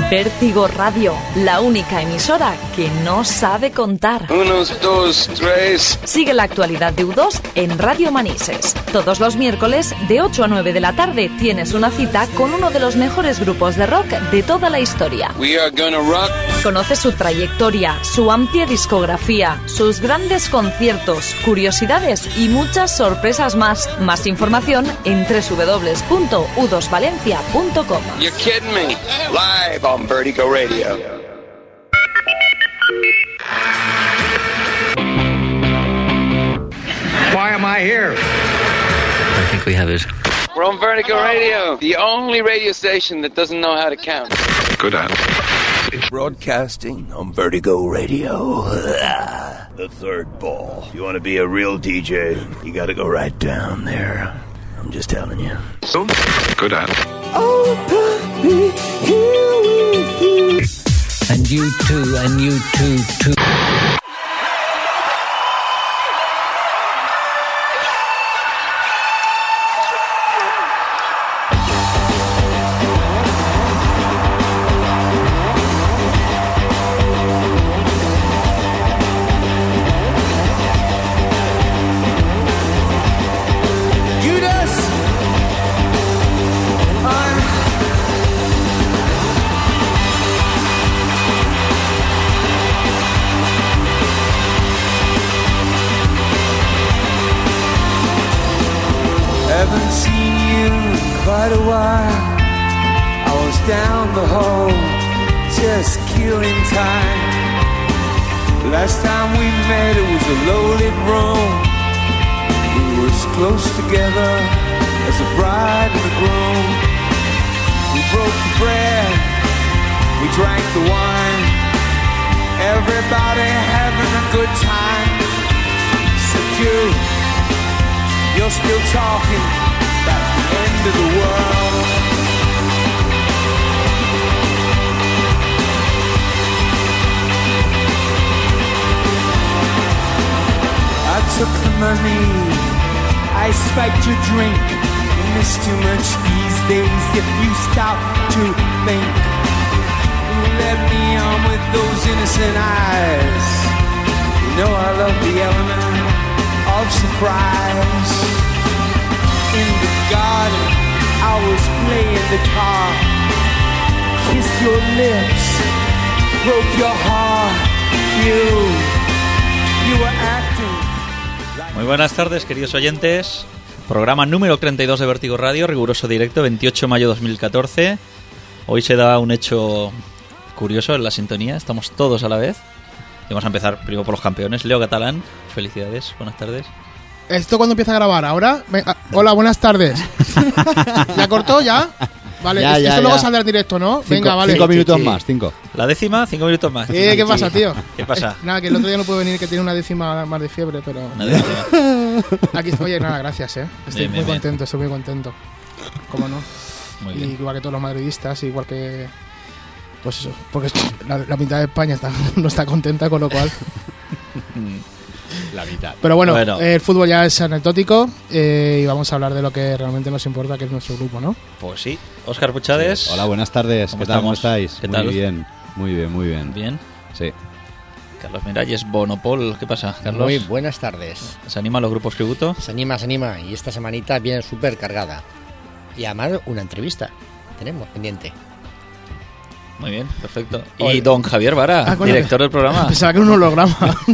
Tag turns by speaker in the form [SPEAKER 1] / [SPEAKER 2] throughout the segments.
[SPEAKER 1] Vértigo Radio, la única emisora que no sabe contar.
[SPEAKER 2] 1, 2, 3.
[SPEAKER 1] Sigue la actualidad de U2 en Radio Manises. Todos los miércoles, de 8 a 9 de la tarde, tienes una cita con uno de los mejores grupos de rock de toda la historia.
[SPEAKER 2] We are gonna rock.
[SPEAKER 1] Conoce su trayectoria, su amplia discografía, sus grandes conciertos, curiosidades y muchas sorpresas más. Más información en www.u2valencia.com.
[SPEAKER 2] You're kidding me. Live on Vertigo Radio.
[SPEAKER 3] Why am I here?
[SPEAKER 4] I think we have it.
[SPEAKER 2] We're on Vertigo Radio, the only radio station that doesn't know how to count.
[SPEAKER 3] Good answer.
[SPEAKER 5] Broadcasting on Vertigo Radio. The third ball. If you want to be a real DJ, you got to go right down there. I'm just telling you.
[SPEAKER 3] Good answer.
[SPEAKER 5] Oh, be here with you.
[SPEAKER 4] And you too.
[SPEAKER 6] Haven't seen you in quite a while. I was down the hall, just killing time. Last time we met it was a loaded room. We were as close together as the bride and the groom. We broke the bread, we drank the wine. Everybody having a good time, except you. You're still talking about the end of the world. I took the money, I spiked your drink. You miss too much these days if you stop to think. You let me on with those innocent eyes. You know I love the element of surprise. In the garden, I was playing the guitar. Kissed your lips, broke your heart. You were acting.
[SPEAKER 7] Muy buenas tardes, queridos oyentes. Programa número 32 de Vértigo Radio, riguroso directo, 28 de mayo de 2014. Hoy se da un hecho curioso en la sintonía, estamos todos a la vez. Y vamos a empezar primero por los campeones. Leo Catalán, felicidades, buenas tardes.
[SPEAKER 8] ¿Esto cuándo empieza a grabar? ¿Ahora? Hola, buenas tardes. ¿Ya cortó? ¿Ya? Vale, esto luego saldrá en directo, ¿no? Venga, vale.
[SPEAKER 9] 5 minutos más, 5.
[SPEAKER 7] La décima, 5 minutos más.
[SPEAKER 8] ¿Qué pasa, tío?
[SPEAKER 7] ¿Qué pasa?
[SPEAKER 8] Nada, que el otro día no pude venir, que tiene una décima más de fiebre, pero...
[SPEAKER 7] Una décima.
[SPEAKER 8] Aquí estoy. Oye, nada, gracias, Estoy muy contento. ¿Cómo no?
[SPEAKER 7] Muy bien.
[SPEAKER 8] Igual que todos los madridistas, igual que... Pues eso, porque la mitad de España no está contenta, con lo cual...
[SPEAKER 9] La mitad.
[SPEAKER 8] Pero bueno, el fútbol ya es anecdótico y vamos a hablar de lo que realmente nos importa, que es nuestro grupo, ¿no?
[SPEAKER 7] Pues sí. Óscar Puchades.
[SPEAKER 9] Sí. Hola, buenas tardes. ¿Qué tal? ¿Cómo estáis?
[SPEAKER 7] ¿Qué tal?
[SPEAKER 9] Muy bien.
[SPEAKER 7] ¿Bien?
[SPEAKER 9] Sí.
[SPEAKER 7] Carlos Miralles, Bonopol. ¿Qué pasa, Carlos?
[SPEAKER 10] Muy buenas tardes.
[SPEAKER 7] ¿Se animan los grupos tributo?
[SPEAKER 10] Se anima. Y esta semanita viene súper cargada. Y además una entrevista tenemos pendiente.
[SPEAKER 7] Muy bien, perfecto. Y don Javier Vara, director del programa.
[SPEAKER 8] Pensaba que era un holograma.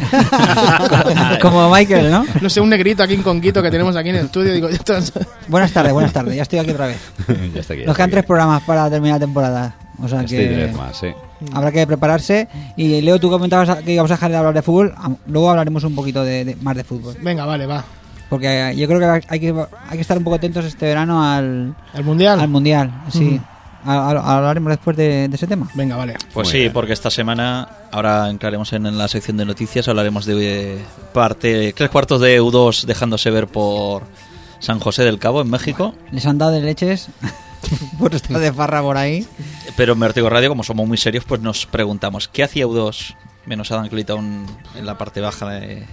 [SPEAKER 11] Como Michael, ¿no?
[SPEAKER 8] No sé, un negrito aquí en Conquito que tenemos aquí en el estudio. Digo,
[SPEAKER 11] buenas tardes, ya estoy aquí otra vez. Nos quedan 3 programas para terminar la temporada. O sea que
[SPEAKER 9] más, sí.
[SPEAKER 11] Habrá que prepararse. Y Leo, tú comentabas que íbamos a dejar de hablar de fútbol. Luego hablaremos un poquito más de fútbol.
[SPEAKER 8] Venga, vale, va.
[SPEAKER 11] Porque yo creo que hay que estar un poco atentos este verano al
[SPEAKER 8] Mundial.
[SPEAKER 11] Al Mundial, sí. Hablaremos después de ese tema.
[SPEAKER 8] Venga, vale.
[SPEAKER 7] Pues sí, porque esta semana, ahora entraremos en la sección de noticias, hablaremos de parte 3/4 de U2 dejándose ver por San José del Cabo, en México.
[SPEAKER 11] Bueno, les han dado de leches por estar de farra por ahí.
[SPEAKER 7] Pero en Vértigo Radio, como somos muy serios, pues nos preguntamos, ¿qué hacía U2 menos Adam Clayton en la parte baja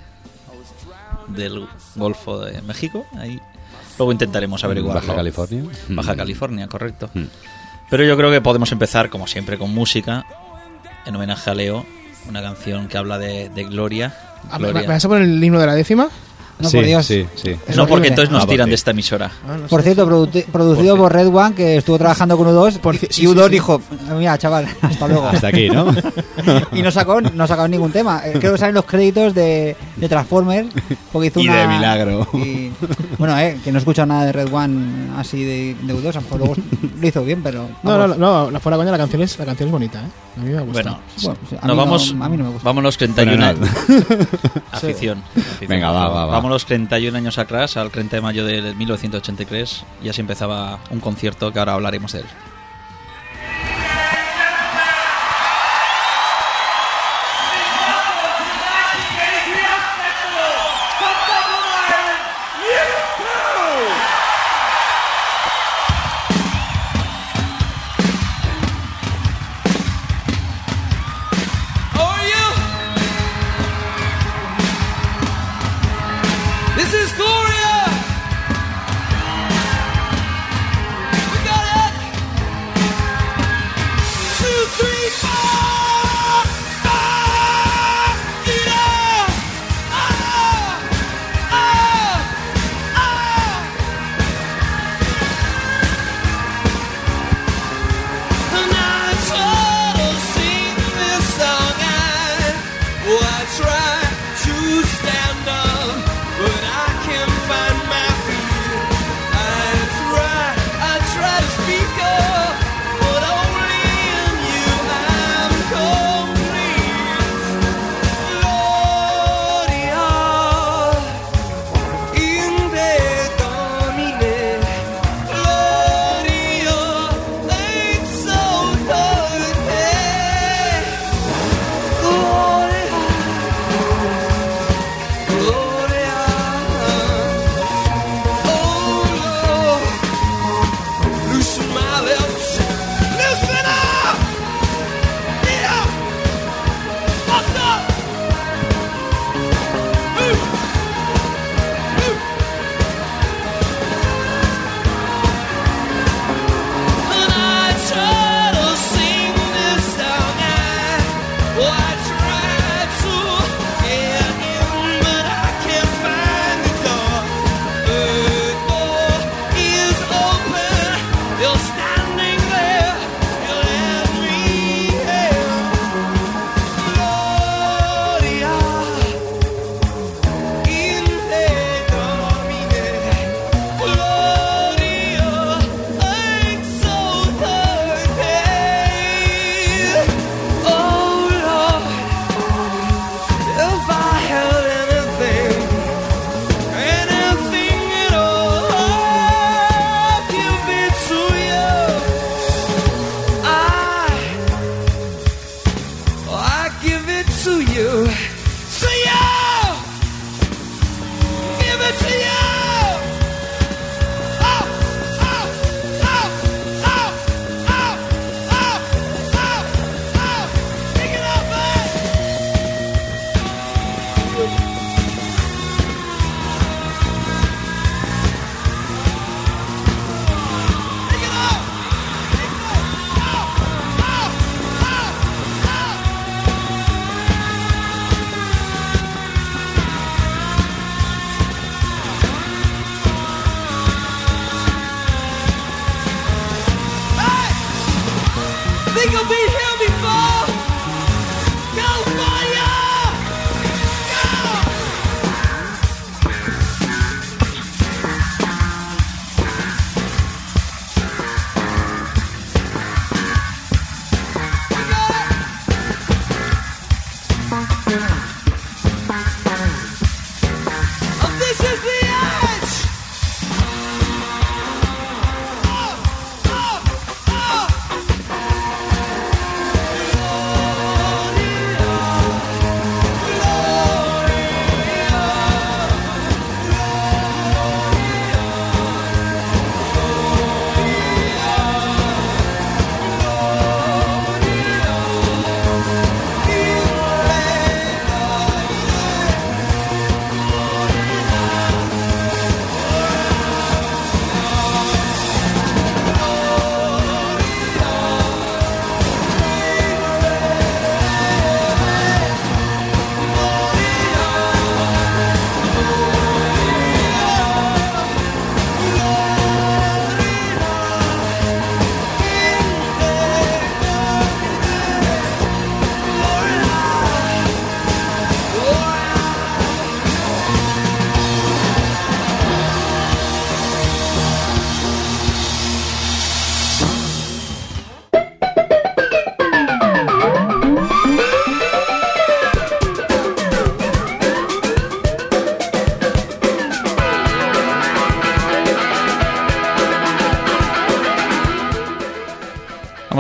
[SPEAKER 7] del Golfo de México? Ahí luego intentaremos averiguarlo.
[SPEAKER 9] Baja California.
[SPEAKER 7] Baja California, correcto. Pero yo creo que podemos empezar, como siempre, con música, en homenaje a Leo, una canción que habla de gloria.
[SPEAKER 8] ¿Me vas a poner el himno de la 10ª?
[SPEAKER 11] No, por Dios.
[SPEAKER 9] Sí.
[SPEAKER 7] No, porque entonces nos tiran de esta emisora.
[SPEAKER 8] No
[SPEAKER 11] por
[SPEAKER 8] sé.
[SPEAKER 11] cierto, producido por Red One, que estuvo trabajando con U2, y U2 dijo, mira, chaval, hasta luego.
[SPEAKER 9] Hasta aquí, ¿no?
[SPEAKER 11] Y no sacó ningún tema. Creo que salen los créditos de Transformers, porque hizo
[SPEAKER 9] Y
[SPEAKER 11] una...
[SPEAKER 9] de Milagro.
[SPEAKER 11] Y, bueno, que no escucha nada de Red One así de U2, a lo mejor luego lo hizo bien, pero...
[SPEAKER 8] No, fuera coña, la canción es bonita, ¿eh? A mí me gusta.
[SPEAKER 7] Bueno,
[SPEAKER 11] a
[SPEAKER 7] no,
[SPEAKER 11] mí no me gusta.
[SPEAKER 7] Vámonos 31 años.
[SPEAKER 9] Bueno,
[SPEAKER 7] Afición.
[SPEAKER 9] Venga, va.
[SPEAKER 7] Vámonos 31 años atrás, al 30 de mayo de 1983, y así empezaba un concierto que ahora hablaremos de él.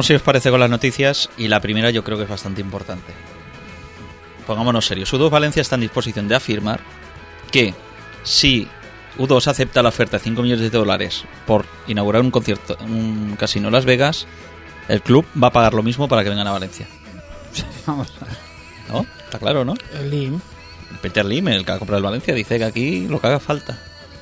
[SPEAKER 7] vamos, si os parece, con las noticias. Y la primera yo creo que es bastante importante. Pongámonos serios. U2 Valencia está en disposición de afirmar que si U2 acepta la oferta de 5 millones de dólares por inaugurar un casino en Las Vegas, el club va a pagar lo mismo para que vengan a Valencia.
[SPEAKER 11] Vamos.
[SPEAKER 7] ¿No? Está claro, ¿no?
[SPEAKER 8] El Lim.
[SPEAKER 7] Peter Lim, el que ha comprado el Valencia, dice que aquí lo que haga falta.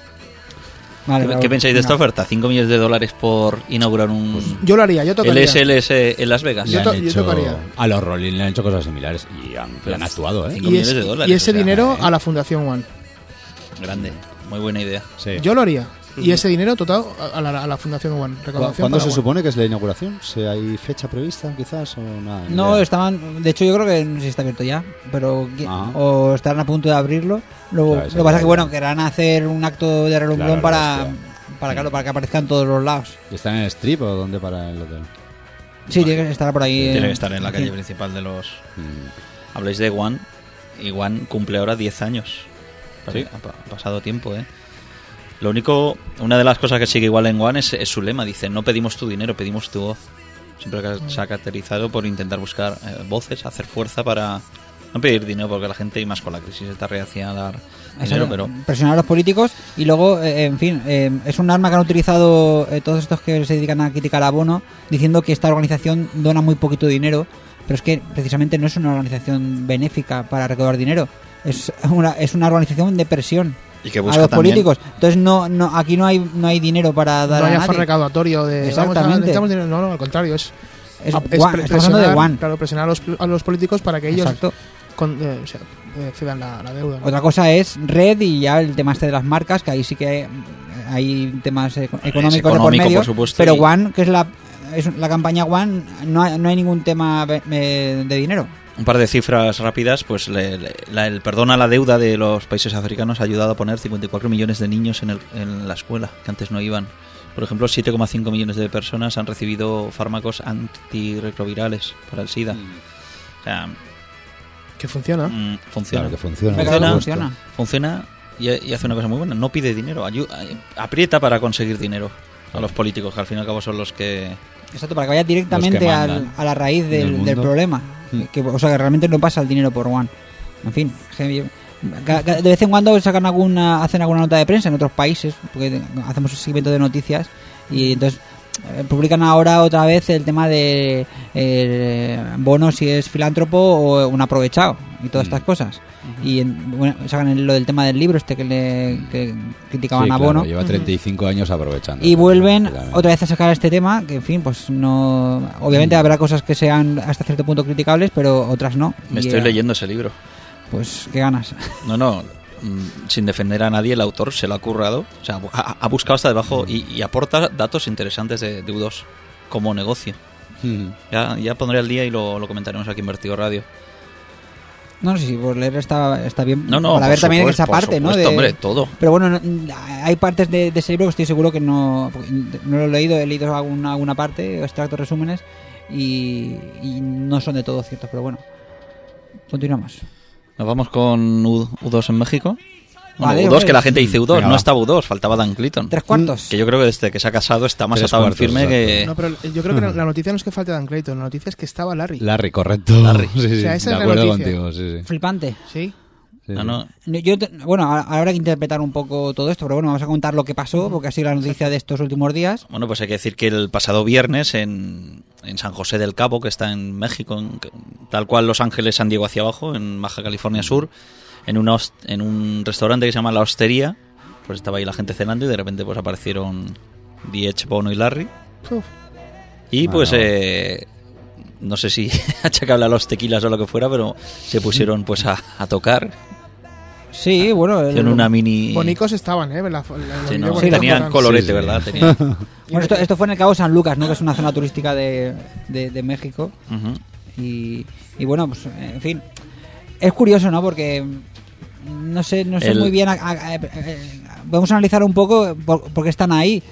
[SPEAKER 11] Vale,
[SPEAKER 7] ¿Qué pensáis de esta oferta? 5 millones de dólares por inaugurar un...
[SPEAKER 8] Yo lo haría, yo tocaría.
[SPEAKER 7] El SLS en Las Vegas.
[SPEAKER 8] Yo tocaría.
[SPEAKER 9] A los Rolling le han hecho cosas similares y han actuado, ¿eh?
[SPEAKER 7] 5 millones de dólares.
[SPEAKER 8] Y ese dinero a la Fundación One.
[SPEAKER 7] Grande, muy buena idea.
[SPEAKER 9] Sí.
[SPEAKER 8] Yo lo haría. Y ese dinero total a la Fundación One.
[SPEAKER 9] ¿Cuándo se supone que es la inauguración? ¿Hay fecha prevista quizás o nada?
[SPEAKER 11] No, estaban... De hecho, yo creo que no sé si está abierto ya, pero o estarán a punto de abrirlo. Luego,
[SPEAKER 9] Claro,
[SPEAKER 11] lo que pasa es que, bueno, querrán hacer un acto de relumbrón para que aparezcan todos los lados.
[SPEAKER 9] ¿Y están en el strip o dónde para el hotel?
[SPEAKER 11] Sí, tiene que estar por ahí.
[SPEAKER 7] Tiene que estar en la calle principal de los... Habláis de One, y One cumple ahora 10 años.
[SPEAKER 9] ¿Sí?
[SPEAKER 7] Ha pasado tiempo, ¿eh? Lo único, una de las cosas que sigue igual en One es su lema. Dice, no pedimos tu dinero, pedimos tu voz. Siempre se ha caracterizado por intentar buscar voces, hacer fuerza para no pedir dinero, porque la gente, y más con la crisis, está reacia a dar dinero, pero...
[SPEAKER 11] Presionar a los políticos y luego, en fin, es un arma que han utilizado todos estos que se dedican a criticar a Bono, diciendo que esta organización dona muy poquito dinero, pero es que precisamente no es una organización benéfica para recaudar dinero, es una organización de presión.
[SPEAKER 7] Y que busca
[SPEAKER 11] a los
[SPEAKER 7] también...
[SPEAKER 11] políticos. Entonces aquí no hay dinero para dar
[SPEAKER 8] no hay
[SPEAKER 11] a
[SPEAKER 8] afán
[SPEAKER 11] nadie.
[SPEAKER 8] recaudatorio de
[SPEAKER 11] Exactamente.
[SPEAKER 8] No, al contrario,
[SPEAKER 11] estamos hablando de One.
[SPEAKER 8] Claro, presionar a los políticos para que ellos
[SPEAKER 11] Exacto.
[SPEAKER 8] cedan la deuda, ¿no?
[SPEAKER 11] Otra cosa es Red y ya el tema de las marcas, que ahí sí que hay temas económicos de por medio,
[SPEAKER 7] por supuesto,
[SPEAKER 11] pero One, que es la campaña One, no hay ningún tema de dinero.
[SPEAKER 7] Un par de cifras rápidas, pues el perdón a la deuda de los países africanos ha ayudado a poner 54 millones de niños en la escuela, que antes no iban. Por ejemplo, 7,5 millones de personas han recibido fármacos antirretrovirales para el SIDA. O sea...
[SPEAKER 8] Que funciona.
[SPEAKER 7] Funciona.
[SPEAKER 9] Claro que funciona.
[SPEAKER 7] Funciona y hace una cosa muy buena. No pide dinero, aprieta para conseguir dinero a los políticos, que al fin y al cabo son los que...
[SPEAKER 11] Exacto, para que vaya directamente a la raíz del problema. Que realmente no pasa el dinero por One. En fin, de vez en cuando hacen alguna nota de prensa en otros países, porque hacemos un seguimiento de noticias, y entonces publican ahora otra vez el tema de Bono, si es filántropo o un aprovechado, y todas estas cosas. Y sacan lo del tema del libro que criticaban a Bono.
[SPEAKER 9] Lleva 35 años aprovechando.
[SPEAKER 11] Y vuelven otra vez a sacar este tema, que en fin, pues no... Obviamente habrá cosas que sean hasta cierto punto criticables, pero otras no.
[SPEAKER 7] Me estoy leyendo ese libro.
[SPEAKER 11] Pues, ¿qué ganas?
[SPEAKER 7] No, sin defender a nadie, el autor se lo ha currado. O sea, ha buscado hasta debajo y aporta datos interesantes de U2 como negocio. Ya pondré al día y lo comentaremos aquí en Vertigo Radio.
[SPEAKER 11] No, sí, por leer está bien.
[SPEAKER 7] No,
[SPEAKER 11] para ver también esa parte,
[SPEAKER 7] ¿no? Hombre, todo.
[SPEAKER 11] Pero bueno, hay partes de ese libro que estoy seguro que no lo he leído. He leído alguna parte, extractos, resúmenes, y no son de todo ciertos, pero bueno. Continuamos.
[SPEAKER 7] Nos vamos con U2 en México. Bueno,
[SPEAKER 11] Vale,
[SPEAKER 7] U2,
[SPEAKER 11] pues,
[SPEAKER 7] que la gente dice U2,
[SPEAKER 9] venga,
[SPEAKER 7] no
[SPEAKER 9] va.
[SPEAKER 7] estaba U2, faltaba Dan Clayton.
[SPEAKER 11] 3/4.
[SPEAKER 7] Que yo creo que desde que se ha casado está más
[SPEAKER 9] 3/4,
[SPEAKER 7] atado en firme que...
[SPEAKER 8] No, pero yo creo que la noticia no es que falte Dan Clayton, la noticia es que estaba Larry.
[SPEAKER 9] Larry, correcto.
[SPEAKER 7] Larry.
[SPEAKER 9] Sí,
[SPEAKER 8] O sea, esa
[SPEAKER 9] de
[SPEAKER 8] es la
[SPEAKER 9] acuerdo
[SPEAKER 8] noticia.
[SPEAKER 9] contigo, sí.
[SPEAKER 11] Flipante.
[SPEAKER 8] ¿Sí?
[SPEAKER 9] Sí,
[SPEAKER 7] No.
[SPEAKER 11] Bueno, habrá que interpretar un poco todo esto, pero bueno, vamos a contar lo que pasó, porque ha sido la noticia de estos últimos días.
[SPEAKER 7] Bueno, pues hay que decir que el pasado viernes en San José del Cabo, que está en México, tal cual Los Ángeles, San Diego hacia abajo, en Baja California Sur, en un restaurante que se llama La Hostería, pues estaba ahí la gente cenando y de repente pues aparecieron Diech, Bono y Larry.
[SPEAKER 8] Uf.
[SPEAKER 7] Y pues no sé si achacable a los tequilas o lo que fuera, pero se pusieron pues a tocar.
[SPEAKER 11] Sí, bueno.
[SPEAKER 7] En una mini...
[SPEAKER 8] Bonicos estaban, ¿eh?
[SPEAKER 7] Sí, no, tenían colorete, ¿verdad? Tenían...
[SPEAKER 11] Bueno, esto fue en el Cabo San Lucas, ¿no? Que es una zona turística de México.
[SPEAKER 7] Uh-huh.
[SPEAKER 11] Y bueno, pues, en fin. Es curioso, ¿no? Porque no sé muy bien. Vamos a analizar un poco por qué están ahí.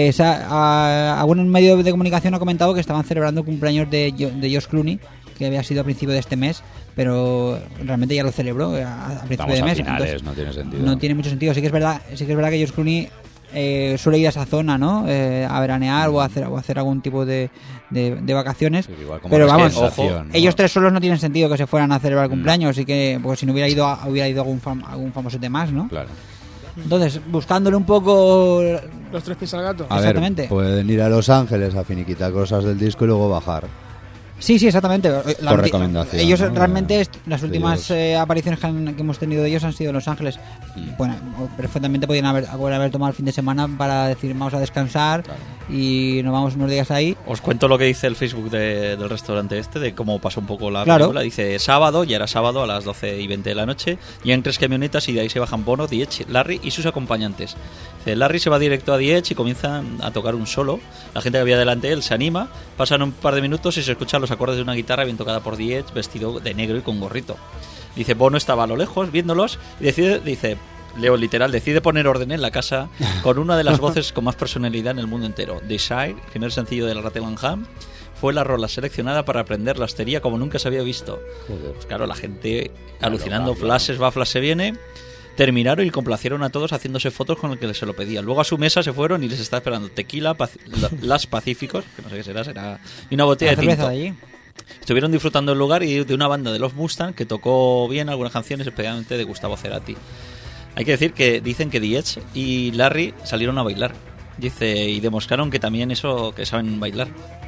[SPEAKER 11] Algún medio de comunicación ha comentado que estaban celebrando el cumpleaños de George Clooney, que había sido a principio de este mes, pero realmente ya lo celebró a principio de mes.
[SPEAKER 9] Finales,
[SPEAKER 11] Entonces,
[SPEAKER 9] no tiene sentido.
[SPEAKER 11] no tiene mucho sentido. Sí que es verdad que George Clooney suele ir a esa zona, ¿no? A veranear o a hacer algún tipo de vacaciones.
[SPEAKER 9] Sí, igual como
[SPEAKER 11] pero vamos,
[SPEAKER 9] ojo, ¿no?
[SPEAKER 11] ellos tres solos no tienen sentido que se fueran a celebrar el cumpleaños, así que porque si no hubiera ido algún famosete más, ¿no?
[SPEAKER 9] Claro.
[SPEAKER 11] Entonces, buscándole un poco
[SPEAKER 8] los tres pies al gato.
[SPEAKER 9] A
[SPEAKER 11] exactamente.
[SPEAKER 9] ver, pueden ir a Los Ángeles a finiquitar cosas del disco y luego bajar.
[SPEAKER 11] Sí, exactamente.
[SPEAKER 9] Por recomendación.
[SPEAKER 11] Ellos
[SPEAKER 9] ¿no?
[SPEAKER 11] realmente, las últimas apariciones que hemos tenido de ellos han sido en Los Ángeles. Bueno, perfectamente podían haber tomado el fin de semana para decir vamos a descansar y nos vamos unos días ahí.
[SPEAKER 7] Os cuento lo que dice el Facebook del restaurante de cómo pasó un poco la película. Dice, sábado, ya era sábado a las 12:20 de la noche, llegan 3 camionetas y de ahí se bajan Bono, The Edge, Larry y sus acompañantes. Dice, Larry se va directo a The Edge y comienzan a tocar un solo. La gente que había delante de él se anima, pasan un par de minutos y se escuchan los acordes de una guitarra bien tocada por The Edge, vestido de negro y con gorrito. Dice, Bono estaba a lo lejos viéndolos y dice, leo literal, decide poner orden en la casa con una de las voces con más personalidad en el mundo entero. Desire, primer sencillo de la Rattle&Hum, fue la rola seleccionada para aprender la hostería como nunca se había visto. Pues claro, la gente alucinando, flashes va, flash se viene. Terminaron y complacieron a todos haciéndose fotos con el que se lo pedía. Luego a su mesa se fueron y les está esperando tequila, las Pacíficos, que no sé qué será, y una botella de tinto. De allí. Estuvieron disfrutando del lugar y de una banda de los Mustang que tocó bien algunas canciones, especialmente de Gustavo Cerati. Hay que decir que dicen que The Edge y Larry salieron a bailar. Dice, y demostraron que también que saben bailar.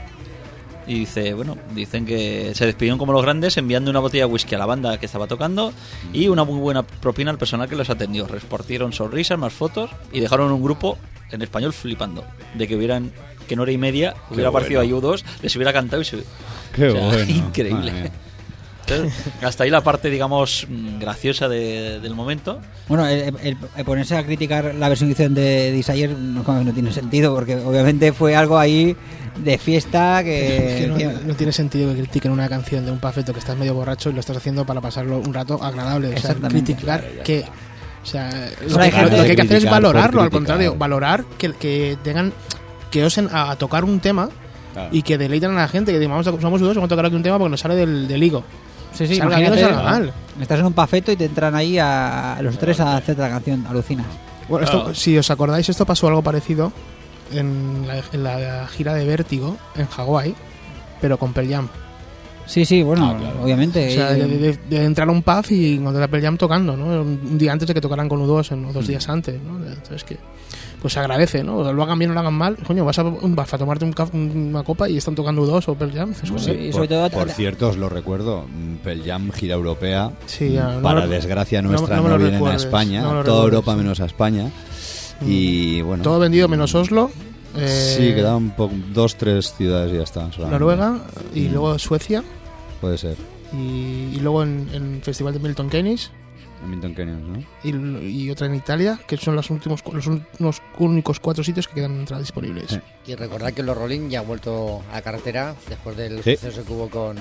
[SPEAKER 7] Y dice, bueno, dicen que se despidieron como los grandes enviando una botella de whisky a la banda que estaba tocando y una muy buena propina al personal que los atendió. Repartieron sonrisas, más fotos y dejaron un grupo en español flipando de que en hora y media hubiera aparecido a U2, les hubiera cantado y
[SPEAKER 9] Qué bueno.
[SPEAKER 7] Increíble. Entonces, hasta ahí la parte, digamos, graciosa del momento.
[SPEAKER 11] Bueno, el ponerse a criticar la versión que hicieron de Desire no tiene sentido, porque obviamente fue algo ahí de fiesta que
[SPEAKER 8] no tiene sentido que critiquen una canción de un pafeto que estás medio borracho y lo estás haciendo para pasarlo un rato agradable. O sea, criticar que... O sea, lo que hay que hacer es valorarlo, al contrario, valorar que tengan, que osen a tocar un tema y que deleiten a la gente, que digamos, somos dos, vamos a tocar aquí un tema porque nos sale del higo.
[SPEAKER 11] Sí, salga bien o salga mal. Estás en un pafeto y te entran ahí a los tres a hacer la canción, alucinas.
[SPEAKER 8] Bueno, esto, si os acordáis, esto pasó algo parecido en la gira de Vértigo en Hawái, pero con Pearl Jam.
[SPEAKER 11] Sí, bueno, claro. Obviamente.
[SPEAKER 8] O sea, de entrar a un pub y encontrar a Pearl Jam tocando, ¿no? Un día antes de que tocaran con U2, o 2 días antes, ¿no? Entonces que pues se agradece, ¿no? Lo hagan bien o lo hagan mal. Coño, vas a tomarte una copa y están tocando U2 o Pearl Jam.
[SPEAKER 9] Sí, por cierto, os lo recuerdo, Pearl Jam, gira europea. Sí, para desgracia nuestra no vienen a España, toda Europa menos a España. Y bueno.
[SPEAKER 8] Todo vendido menos Oslo.
[SPEAKER 9] Sí, quedaban 2-3 ciudades y ya está.
[SPEAKER 8] Noruega y luego Suecia.
[SPEAKER 9] Puede ser.
[SPEAKER 8] Y luego en Festival de Milton Keynes.
[SPEAKER 9] Milton Keynes, ¿no?
[SPEAKER 8] Y otra en Italia, que son los únicos 4 sitios que quedan entradas disponibles.
[SPEAKER 10] Sí. Y recordad que los Rolling ya han vuelto a la carretera después del suceso que hubo con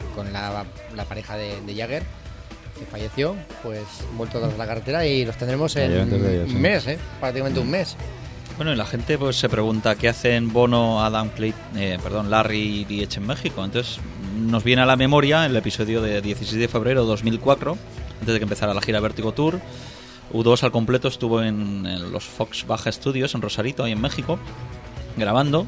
[SPEAKER 10] la pareja de Jagger, que falleció, pues han vuelto a la carretera y los tendremos en un mes, prácticamente un mes.
[SPEAKER 7] Bueno, y la gente pues se pregunta qué hacen Bono, Larry y The Edge en México. Entonces nos viene a la memoria el episodio de 16 de febrero de 2004, antes de que empezara la gira Vértigo Tour. U2 al completo estuvo en los Fox Baja Studios en Rosarito, ahí en México, grabando.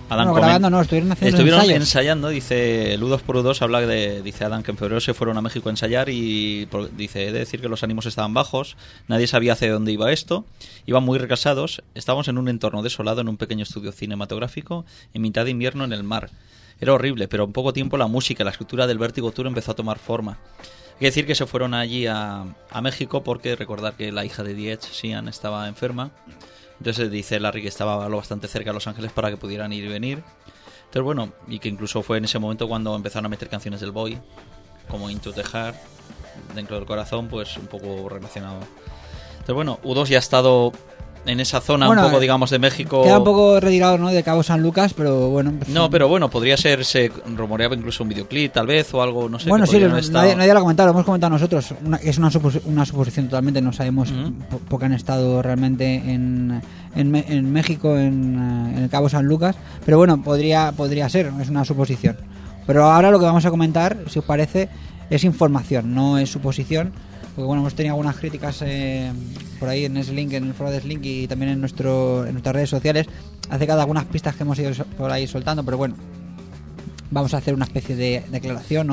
[SPEAKER 7] Estuvieron ensayando. Dice el U2 por U2 habla dice Adam que en febrero se fueron a México a ensayar y dice, he de decir que los ánimos estaban bajos, nadie sabía hacia dónde iba esto, iban muy recasados, estábamos en un entorno desolado en un pequeño estudio cinematográfico en mitad de invierno en el mar. Era horrible, pero en poco tiempo la música y la escritura del Vértigo Tour empezó a tomar forma. Hay que decir que se fueron allí a México porque recordar que la hija de The Edge, Sian, estaba enferma. Entonces dice Larry que estaba lo bastante cerca de Los Ángeles para que pudieran ir y venir. Entonces bueno, y que incluso fue en ese momento cuando empezaron a meter canciones del Boy, como Into the Heart, dentro del corazón, pues un poco relacionado. Entonces bueno, U2 ya ha estado en esa zona un poco, digamos, de México.
[SPEAKER 11] Queda un poco retirado, ¿no?, de Cabo San Lucas, pero bueno. Pues,
[SPEAKER 7] no, pero bueno, podría ser, se rumoreaba incluso un videoclip, tal vez, o algo, no sé.
[SPEAKER 11] Bueno, sí, nadie lo ha comentado, lo hemos comentado nosotros. Es una suposición totalmente, no sabemos porque han estado realmente en México, en el Cabo San Lucas, pero bueno, podría ser, es una suposición. Pero ahora lo que vamos a comentar, si os parece, es información, no es suposición, porque bueno, hemos tenido algunas críticas por ahí en Slink, en el foro de Slink y también en nuestras redes sociales acerca de algunas pistas que hemos ido por ahí soltando, pero bueno, vamos a hacer una especie de declaración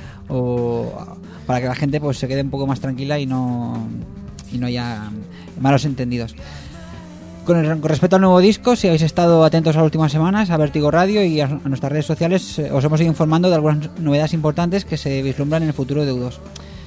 [SPEAKER 11] o para que la gente pues se quede un poco más tranquila y no haya malos entendidos. Con respecto al nuevo disco, si habéis estado atentos a las últimas semanas a Vértigo Radio y a nuestras redes sociales, os hemos ido informando de algunas novedades importantes que se vislumbran en el futuro de U2.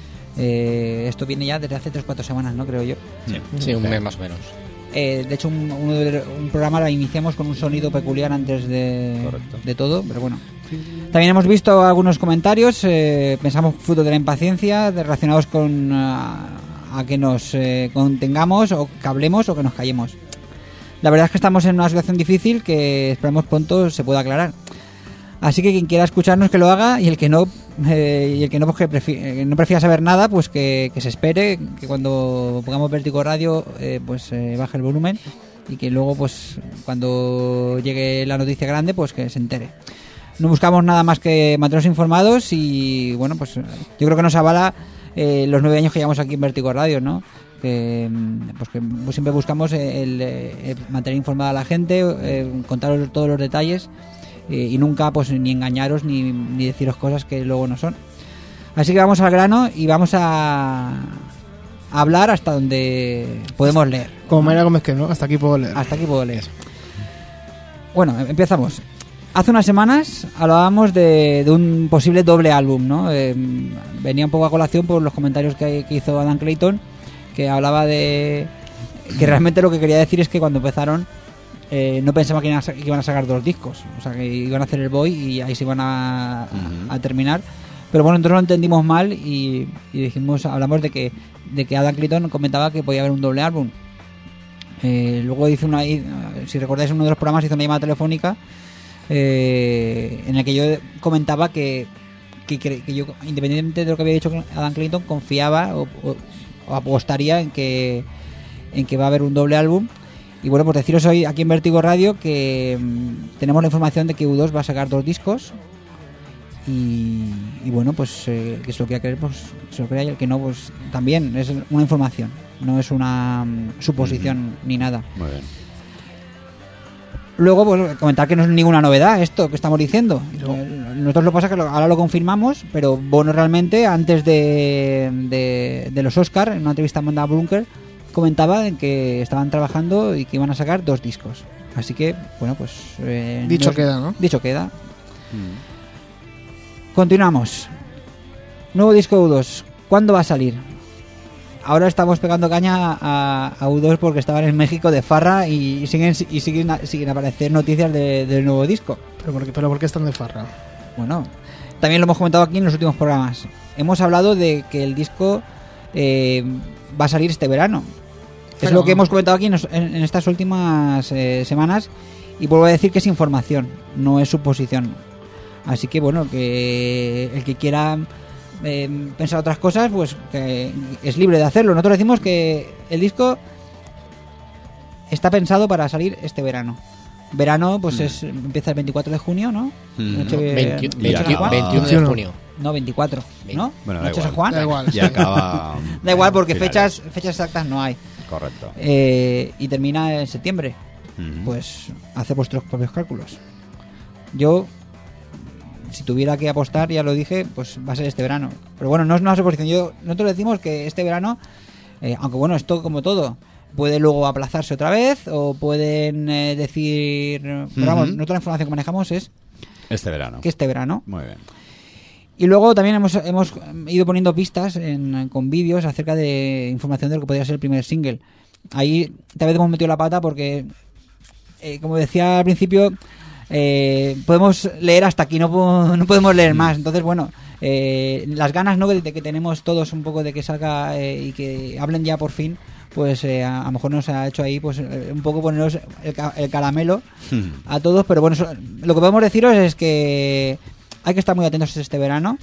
[SPEAKER 11] Esto viene ya desde hace 3-4 semanas, ¿no? Creo yo.
[SPEAKER 10] Sí, un mes más o menos.
[SPEAKER 11] De hecho, un programa lo iniciamos con un sonido peculiar antes de todo, pero bueno. También hemos visto algunos comentarios, pensamos fruto de la impaciencia, relacionados con a que nos contengamos o que hablemos o que nos callemos. La verdad es que estamos en una situación difícil que esperamos pronto se pueda aclarar. Así que quien quiera escucharnos que lo haga y el que no pues que no prefiera saber nada pues que se espere, que cuando pongamos Vértigo Radio baje el volumen y que luego pues cuando llegue la noticia grande pues que se entere. No buscamos nada más que mantenernos informados y bueno, pues yo creo que nos avala los 9 años que llevamos aquí en Vértigo Radio, ¿no? Que siempre buscamos el mantener informada a la gente, contaros todos los detalles y nunca pues ni engañaros ni deciros cosas que luego no son. Así que vamos al grano y vamos a hablar hasta donde podemos leer.
[SPEAKER 8] Como Mayra Gómez que no, hasta aquí puedo leer.
[SPEAKER 11] Hasta aquí puedo leer. Bueno, empezamos. Hace unas semanas hablábamos de un posible doble álbum, ¿no? Venía un poco a colación por los comentarios que hizo Adam Clayton, que hablaba de que realmente lo que quería decir es que cuando empezaron no pensaba que iban a sacar 2 discos, o sea que iban a hacer el Boy y ahí se iban a terminar, pero bueno, entonces lo entendimos mal y hablamos de que Adam Clayton comentaba que podía haber un doble álbum. Luego hizo si recordáis, en uno de los programas hizo una llamada telefónica en el que yo comentaba que yo, independientemente de lo que había dicho Adam Clayton, confiaba o apostaría en que va a haber un doble álbum. Y bueno, pues deciros hoy aquí en Vértigo Radio que tenemos la información de que U2 va a sacar 2 discos y bueno, pues que se lo quiera creer, pues se lo crea, y el que no, pues también es una información, no es una suposición ni nada.
[SPEAKER 9] Muy bien.
[SPEAKER 11] Luego, pues comentar que no es ninguna novedad esto que estamos diciendo. No. Nosotros lo que pasa es que ahora lo confirmamos, pero bueno, realmente antes de los Oscar, en una entrevista a Amanda Brunker, comentaba en que estaban trabajando y que iban a sacar 2 discos. Así que, bueno, pues...
[SPEAKER 8] dicho queda, ¿no?
[SPEAKER 11] Dicho queda. Continuamos. Nuevo disco U2. ¿Cuándo va a salir? Ahora estamos pegando caña a U2 porque estaban en México de farra y siguen a aparecer noticias del nuevo disco.
[SPEAKER 8] ¿Pero por qué están de farra?
[SPEAKER 11] Bueno, también lo hemos comentado aquí en los últimos programas. Hemos hablado de que el disco va a salir este verano. Es lo que hemos comentado aquí en estas últimas semanas, y vuelvo a decir que es información, no es suposición. Así que bueno, que el que quiera pensar otras cosas, pues que es libre de hacerlo. Nosotros decimos que el disco está pensado para salir este verano. Verano, pues empieza el 24 de junio, ¿no?
[SPEAKER 10] 21 de junio.
[SPEAKER 11] No, 24, ¿no?
[SPEAKER 9] Bueno,
[SPEAKER 11] ¿Noche San Juan?
[SPEAKER 8] Da igual.
[SPEAKER 9] Y acaba...
[SPEAKER 11] Da igual, porque fechas exactas no hay.
[SPEAKER 9] Correcto.
[SPEAKER 11] Y termina en septiembre. Pues haced vuestros propios cálculos. Yo, si tuviera que apostar, ya lo dije, pues va a ser este verano. Pero bueno, no es una suposición. Nosotros decimos que este verano, aunque bueno, esto como todo, puede luego aplazarse otra vez o pueden decir... Pero vamos, nosotros la información que manejamos es...
[SPEAKER 9] Este verano.
[SPEAKER 11] Que este verano.
[SPEAKER 9] Muy bien.
[SPEAKER 11] Y luego también hemos ido poniendo pistas con vídeos acerca de información de lo que podría ser el primer single. Ahí tal vez hemos metido la pata porque, como decía al principio, podemos leer hasta aquí, no podemos leer más. Entonces, bueno, las ganas, ¿no?, de que tenemos todos un poco de que salga y que hablen ya por fin, pues a lo mejor nos ha hecho ahí pues un poco ponernos el caramelo a todos. Pero bueno, lo que podemos deciros es que hay que estar muy atentos este verano.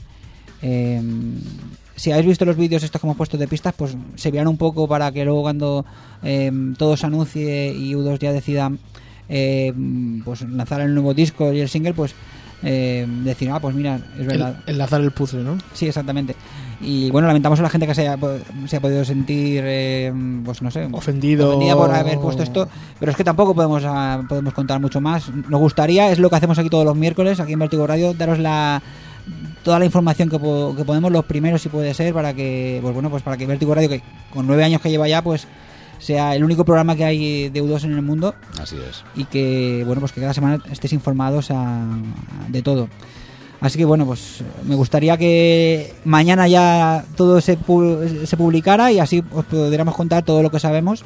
[SPEAKER 11] Si habéis visto los vídeos estos que hemos puesto de pistas, pues se verán un poco para que luego cuando todo se anuncie y U2 ya decida pues lanzar el nuevo disco y el single, pues decir, pues mira, es verdad.
[SPEAKER 8] Enlazar el puzzle, ¿no?
[SPEAKER 11] Sí, exactamente. Y bueno, lamentamos a la gente que se ha podido sentir, pues no sé, ofendida por haber puesto esto, pero es que tampoco podemos contar mucho más. Nos gustaría, es lo que hacemos aquí todos los miércoles, aquí en Vértigo Radio, daros toda la información que podemos, los primeros si puede ser, para que, pues bueno, pues para que Vértigo Radio, que con 9 años que lleva ya, pues sea el único programa que hay de U2 en el mundo.
[SPEAKER 9] Así es.
[SPEAKER 11] Y que, bueno, pues que cada semana estéis informados de todo. Así que, bueno, pues me gustaría que mañana ya todo se publicara y así os pudiéramos contar todo lo que sabemos.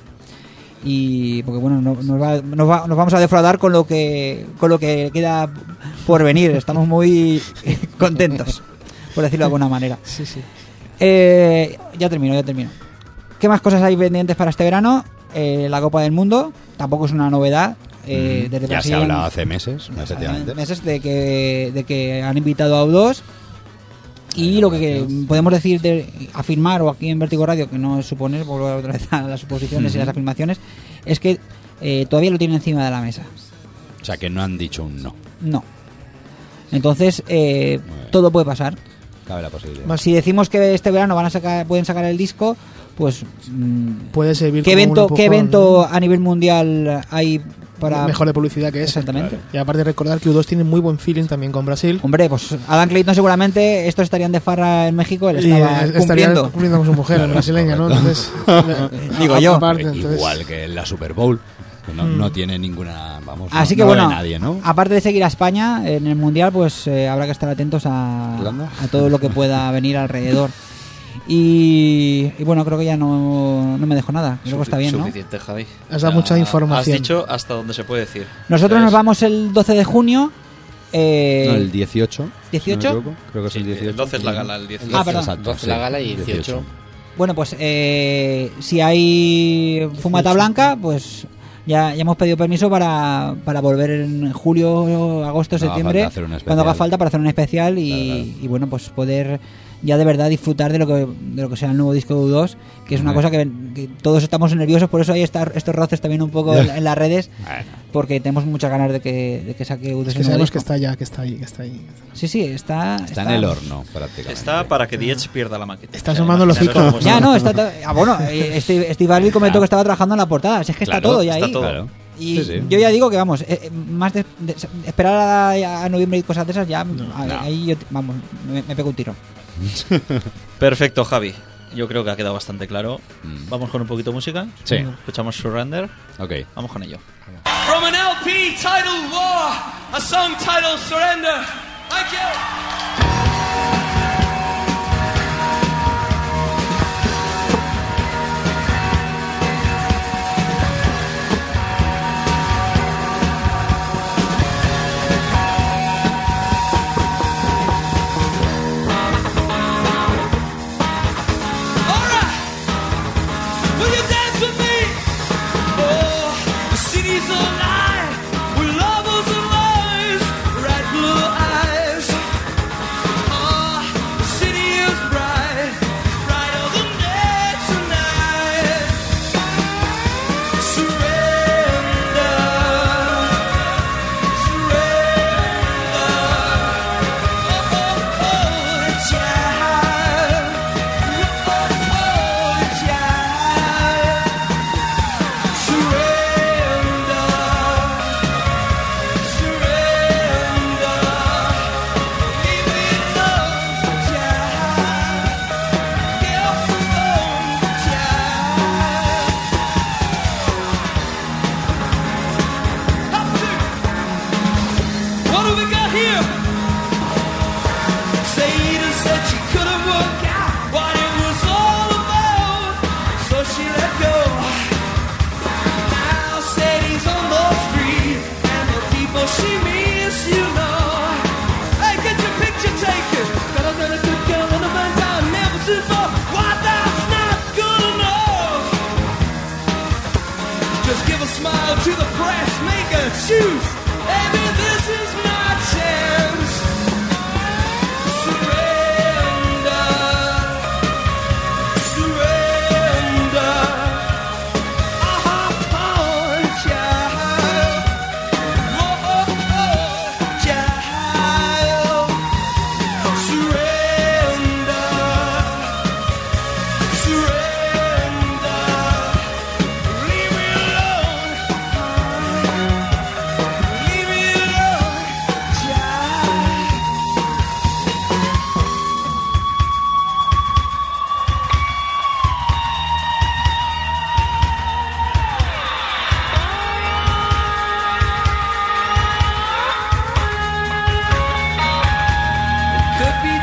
[SPEAKER 11] Y porque, bueno, nos vamos a defraudar con lo que queda por venir. Estamos muy contentos, por decirlo de alguna manera.
[SPEAKER 8] Sí.
[SPEAKER 11] Ya termino. ¿Qué más cosas hay pendientes para este verano? La Copa del Mundo, tampoco es una novedad. Desde
[SPEAKER 9] ya se ha hablado hace meses, efectivamente.
[SPEAKER 11] Meses de que han invitado a U2. Y lo que podemos afirmar, o aquí en Vértigo Radio, que no es suponer, volver otra vez a las suposiciones y las afirmaciones, es que todavía lo tienen encima de la mesa.
[SPEAKER 9] O sea, que no han dicho un no.
[SPEAKER 11] No. Entonces, todo puede pasar.
[SPEAKER 9] Cabe la posibilidad.
[SPEAKER 11] Si decimos que este verano pueden sacar el disco, pues
[SPEAKER 8] puede servir.
[SPEAKER 11] ¿Qué evento a nivel mundial hay para
[SPEAKER 8] mejor de publicidad que esa?
[SPEAKER 11] Exactamente.
[SPEAKER 8] Claro. Y aparte de recordar que U2 tiene muy buen feeling también con Brasil.
[SPEAKER 11] Hombre, pues Adam Clayton seguramente estos estarían de farra en México, él estaba
[SPEAKER 8] cumpliendo con su mujer brasileña, ¿no? Entonces,
[SPEAKER 11] digo yo.
[SPEAKER 9] Igual que en la Super Bowl. Que no tiene ninguna,
[SPEAKER 11] así que bueno, nadie, ¿no? Aparte de seguir a España en el Mundial, pues habrá que estar atentos a todo lo que pueda venir alrededor. Y bueno, creo que ya no me dejo nada. Creo que está bien,
[SPEAKER 7] suficiente, ¿no? Javi.
[SPEAKER 8] Has dado mucha información.
[SPEAKER 7] Has dicho hasta donde se puede decir.
[SPEAKER 11] Nosotros nos vamos el 12 de junio.
[SPEAKER 9] No, el 18.
[SPEAKER 11] ¿18?
[SPEAKER 9] Creo que es el 18.
[SPEAKER 7] El 12 es la gala, el 18.
[SPEAKER 11] Ah, perdón.
[SPEAKER 10] El 12 es la gala y el 18.
[SPEAKER 11] Bueno, pues si hay fumata blanca, pues ya hemos pedido permiso para volver en julio, agosto, septiembre, cuando haga falta, para hacer un especial y bueno, pues poder ya de verdad disfrutar de lo que sea el nuevo disco de U2, que es una cosa que todos estamos nerviosos, por eso hay estos roces también un poco en las redes, porque tenemos muchas ganas de que saque U2.
[SPEAKER 8] Es que sabemos disco. Que está ahí.
[SPEAKER 11] Sí, está
[SPEAKER 9] en el horno prácticamente.
[SPEAKER 7] Está para que Diez pierda la maqueta.
[SPEAKER 8] Está sumando los hijos.
[SPEAKER 11] Ya no, bueno, Steve Harvey comentó que estaba trabajando en la portada, es que está todo ya ahí.
[SPEAKER 7] Todo.
[SPEAKER 9] Claro.
[SPEAKER 11] Y yo ya digo que vamos, más de esperar a noviembre y cosas de esas, ya ahí yo me pego un tiro.
[SPEAKER 7] Perfecto, Javi. Yo creo que ha quedado bastante claro. Vamos con un poquito de música.
[SPEAKER 9] Sí.
[SPEAKER 7] Escuchamos Surrender.
[SPEAKER 9] Ok.
[SPEAKER 7] Vamos con ello.
[SPEAKER 6] From an LP titled War, a song titled Surrender. Thank you.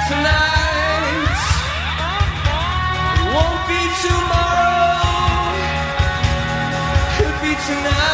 [SPEAKER 6] tonight, won't be tomorrow, could be tonight.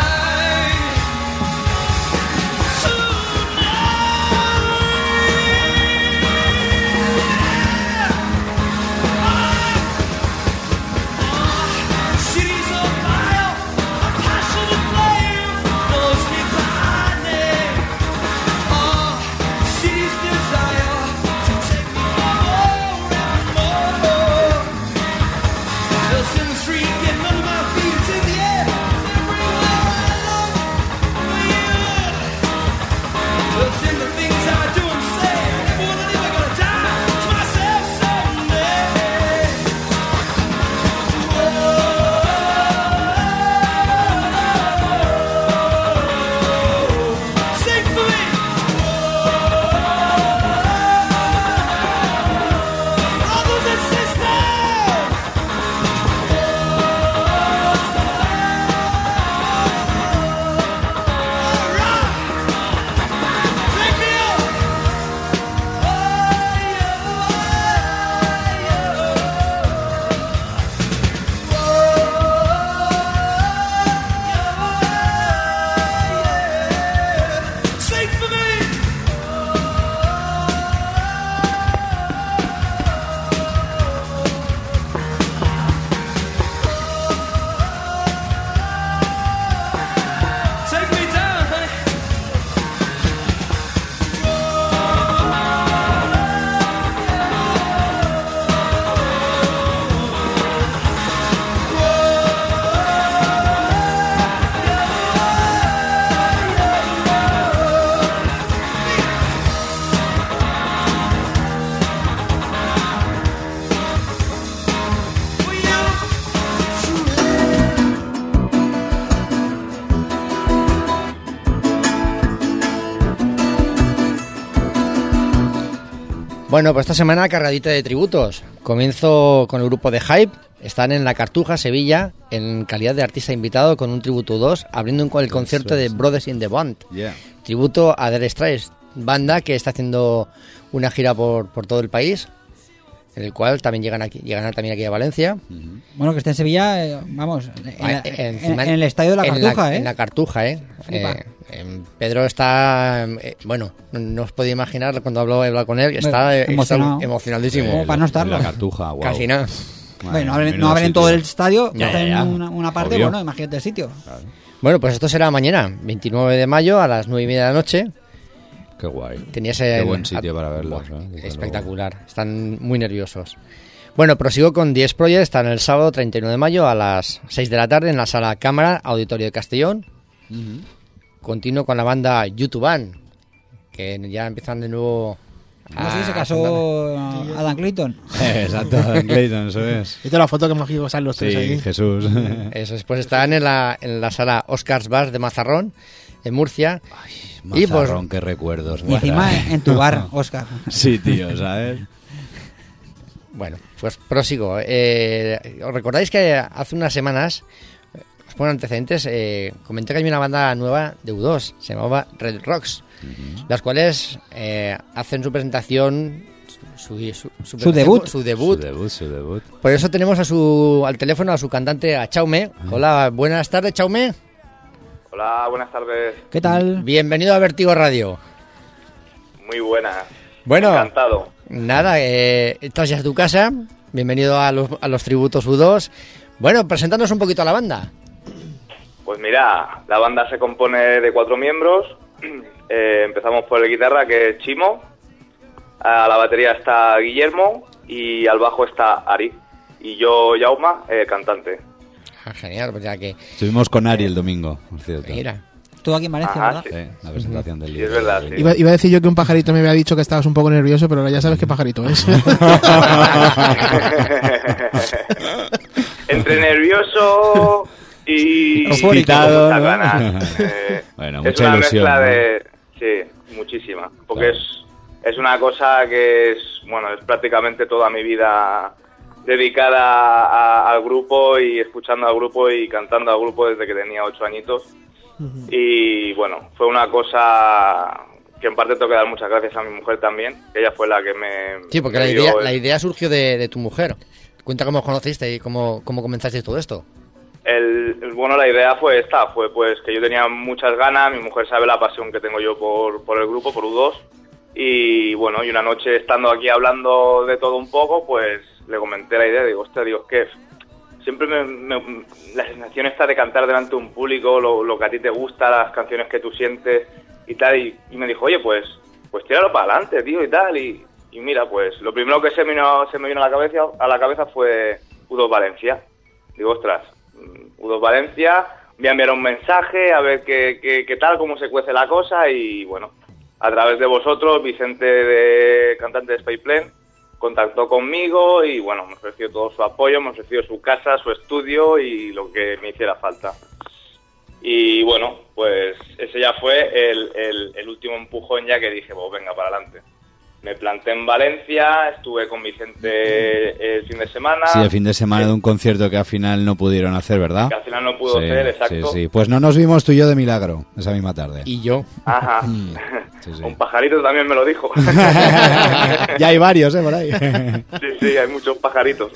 [SPEAKER 10] Bueno, pues esta semana cargadita de tributos. Comienzo con el grupo de Hype. Están en La Cartuja, Sevilla, en calidad de artista invitado con un tributo 2, abriendo con el concierto de Brothers in the Band. Tributo a Dire Straits, banda que está haciendo una gira por todo el país, en el cual también llegan también aquí a Valencia.
[SPEAKER 11] Bueno, que está en Sevilla, vamos, en el estadio de La Cartuja,
[SPEAKER 10] En La Cartuja, Pedro está, bueno, no os podéis imaginar cuando hablo con él, está emocionadísimo.
[SPEAKER 11] Como para no estarlo.
[SPEAKER 9] La Cartuja, wow.
[SPEAKER 10] Casi nada.
[SPEAKER 11] Bueno, no abren todo el estadio, hacen una parte, obvio. Bueno, imagínate el sitio.
[SPEAKER 9] Claro.
[SPEAKER 10] Bueno, pues esto será mañana, 29 de mayo, a las 9:30 de la noche.
[SPEAKER 9] Qué guay.
[SPEAKER 10] Qué
[SPEAKER 9] buen sitio para verlos.
[SPEAKER 10] Espectacular. Luego. Están muy nerviosos. Bueno, prosigo con 10 Project. Están el sábado 31 de mayo a las 6 de la tarde en la Sala Cámara, Auditorio de Castellón. Continuo con la banda YouTube Band, que ya empiezan de nuevo.
[SPEAKER 11] No sé si se casó Adam Clayton.
[SPEAKER 9] Exacto, Adam Clayton, eso es.
[SPEAKER 8] Viste la foto que mágico salen los tres ahí.
[SPEAKER 9] Jesús.
[SPEAKER 10] Eso, después están en la sala Oscars Bar de Mazarrón, en Murcia.
[SPEAKER 9] Ay, Mazarrón, qué recuerdos.
[SPEAKER 11] Y encima en tu bar, Oscar.
[SPEAKER 9] Sí, tío, ¿sabes?
[SPEAKER 10] Bueno, pues prosigo. ¿Os recordáis que hace unas semanas, os pongo antecedentes, comenté que hay una banda nueva de U2, se llamaba Red Rocks, las cuales hacen su presentación, su debut. Por eso tenemos al teléfono a su cantante, a Chaume. Hola, buenas tardes, Chaume.
[SPEAKER 12] Hola, buenas tardes.
[SPEAKER 11] ¿Qué tal?
[SPEAKER 10] Bienvenido a Vertigo Radio.
[SPEAKER 12] Muy buena.
[SPEAKER 10] Bueno,
[SPEAKER 12] encantado.
[SPEAKER 10] Nada, estás ya en tu casa. Bienvenido a los tributos U2. Bueno, presentándonos un poquito a la banda.
[SPEAKER 12] Pues mira, la banda se compone de 4 miembros. Empezamos por el guitarra, que es Chimo. A la batería está Guillermo. Y al bajo está Ari. Y yo, Jauma, cantante.
[SPEAKER 10] Genial, pues ya que...
[SPEAKER 9] Estuvimos con Ari el domingo, por cierto.
[SPEAKER 10] Mira.
[SPEAKER 11] Tú aquí en Valencia, ¿verdad?
[SPEAKER 12] Sí,
[SPEAKER 9] la presentación del
[SPEAKER 12] libro. Sí, es verdad, sí.
[SPEAKER 8] Iba a decir yo que un pajarito me había dicho que estabas un poco nervioso, pero ya sabes qué pajarito es.
[SPEAKER 12] Entre nervioso y
[SPEAKER 9] excitado,
[SPEAKER 12] muchas
[SPEAKER 9] ¿no?
[SPEAKER 12] ganas.
[SPEAKER 9] Bueno,
[SPEAKER 12] es
[SPEAKER 9] mucha
[SPEAKER 12] una
[SPEAKER 9] ilusión,
[SPEAKER 12] mezcla
[SPEAKER 9] ¿no?
[SPEAKER 12] de... Sí, muchísima. Porque
[SPEAKER 9] claro.
[SPEAKER 12] es una cosa que es prácticamente toda mi vida dedicada al grupo y escuchando al grupo y cantando al grupo desde que tenía 8 añitos. Y bueno, fue una cosa que en parte tengo que dar muchas gracias a mi mujer también, que ella fue la que me...
[SPEAKER 10] Sí, porque la idea surgió de tu mujer. Cuenta cómo os conociste y cómo comenzasteis todo esto.
[SPEAKER 12] Bueno, la idea fue esta, fue pues que yo tenía muchas ganas, mi mujer sabe la pasión que tengo yo por el grupo, por U2, y bueno, y una noche estando aquí hablando de todo un poco, pues le comenté la idea, digo, hostia, es que siempre la sensación está de cantar delante de un público, lo que a ti te gusta, las canciones que tú sientes y tal, y me dijo, oye, pues tíralo para adelante, tío, y tal, y mira, pues lo primero que se me vino a la cabeza fue U2 Valencia. Digo, ostras, U2 Valencia, voy a enviar un mensaje a ver qué tal, cómo se cuece la cosa, y bueno, a través de vosotros, Vicente, cantante de Spyplane, contactó conmigo y bueno, me ofreció todo su apoyo, me ofreció su casa, su estudio y lo que me hiciera falta. Y bueno, pues ese ya fue el último empujón ya que dije, pues venga, para adelante. Me planté en Valencia, estuve con Vicente el fin de semana.
[SPEAKER 9] Sí, el fin de semana de un concierto que al final no pudieron hacer, ¿verdad?
[SPEAKER 12] Que al final no pudo ser, exacto.
[SPEAKER 9] Sí. Pues no nos vimos tú y yo de milagro esa misma tarde.
[SPEAKER 10] Y yo.
[SPEAKER 12] Ajá. Un pajarito también me lo dijo.
[SPEAKER 9] Ya hay varios, por ahí.
[SPEAKER 12] Sí, hay muchos pajaritos.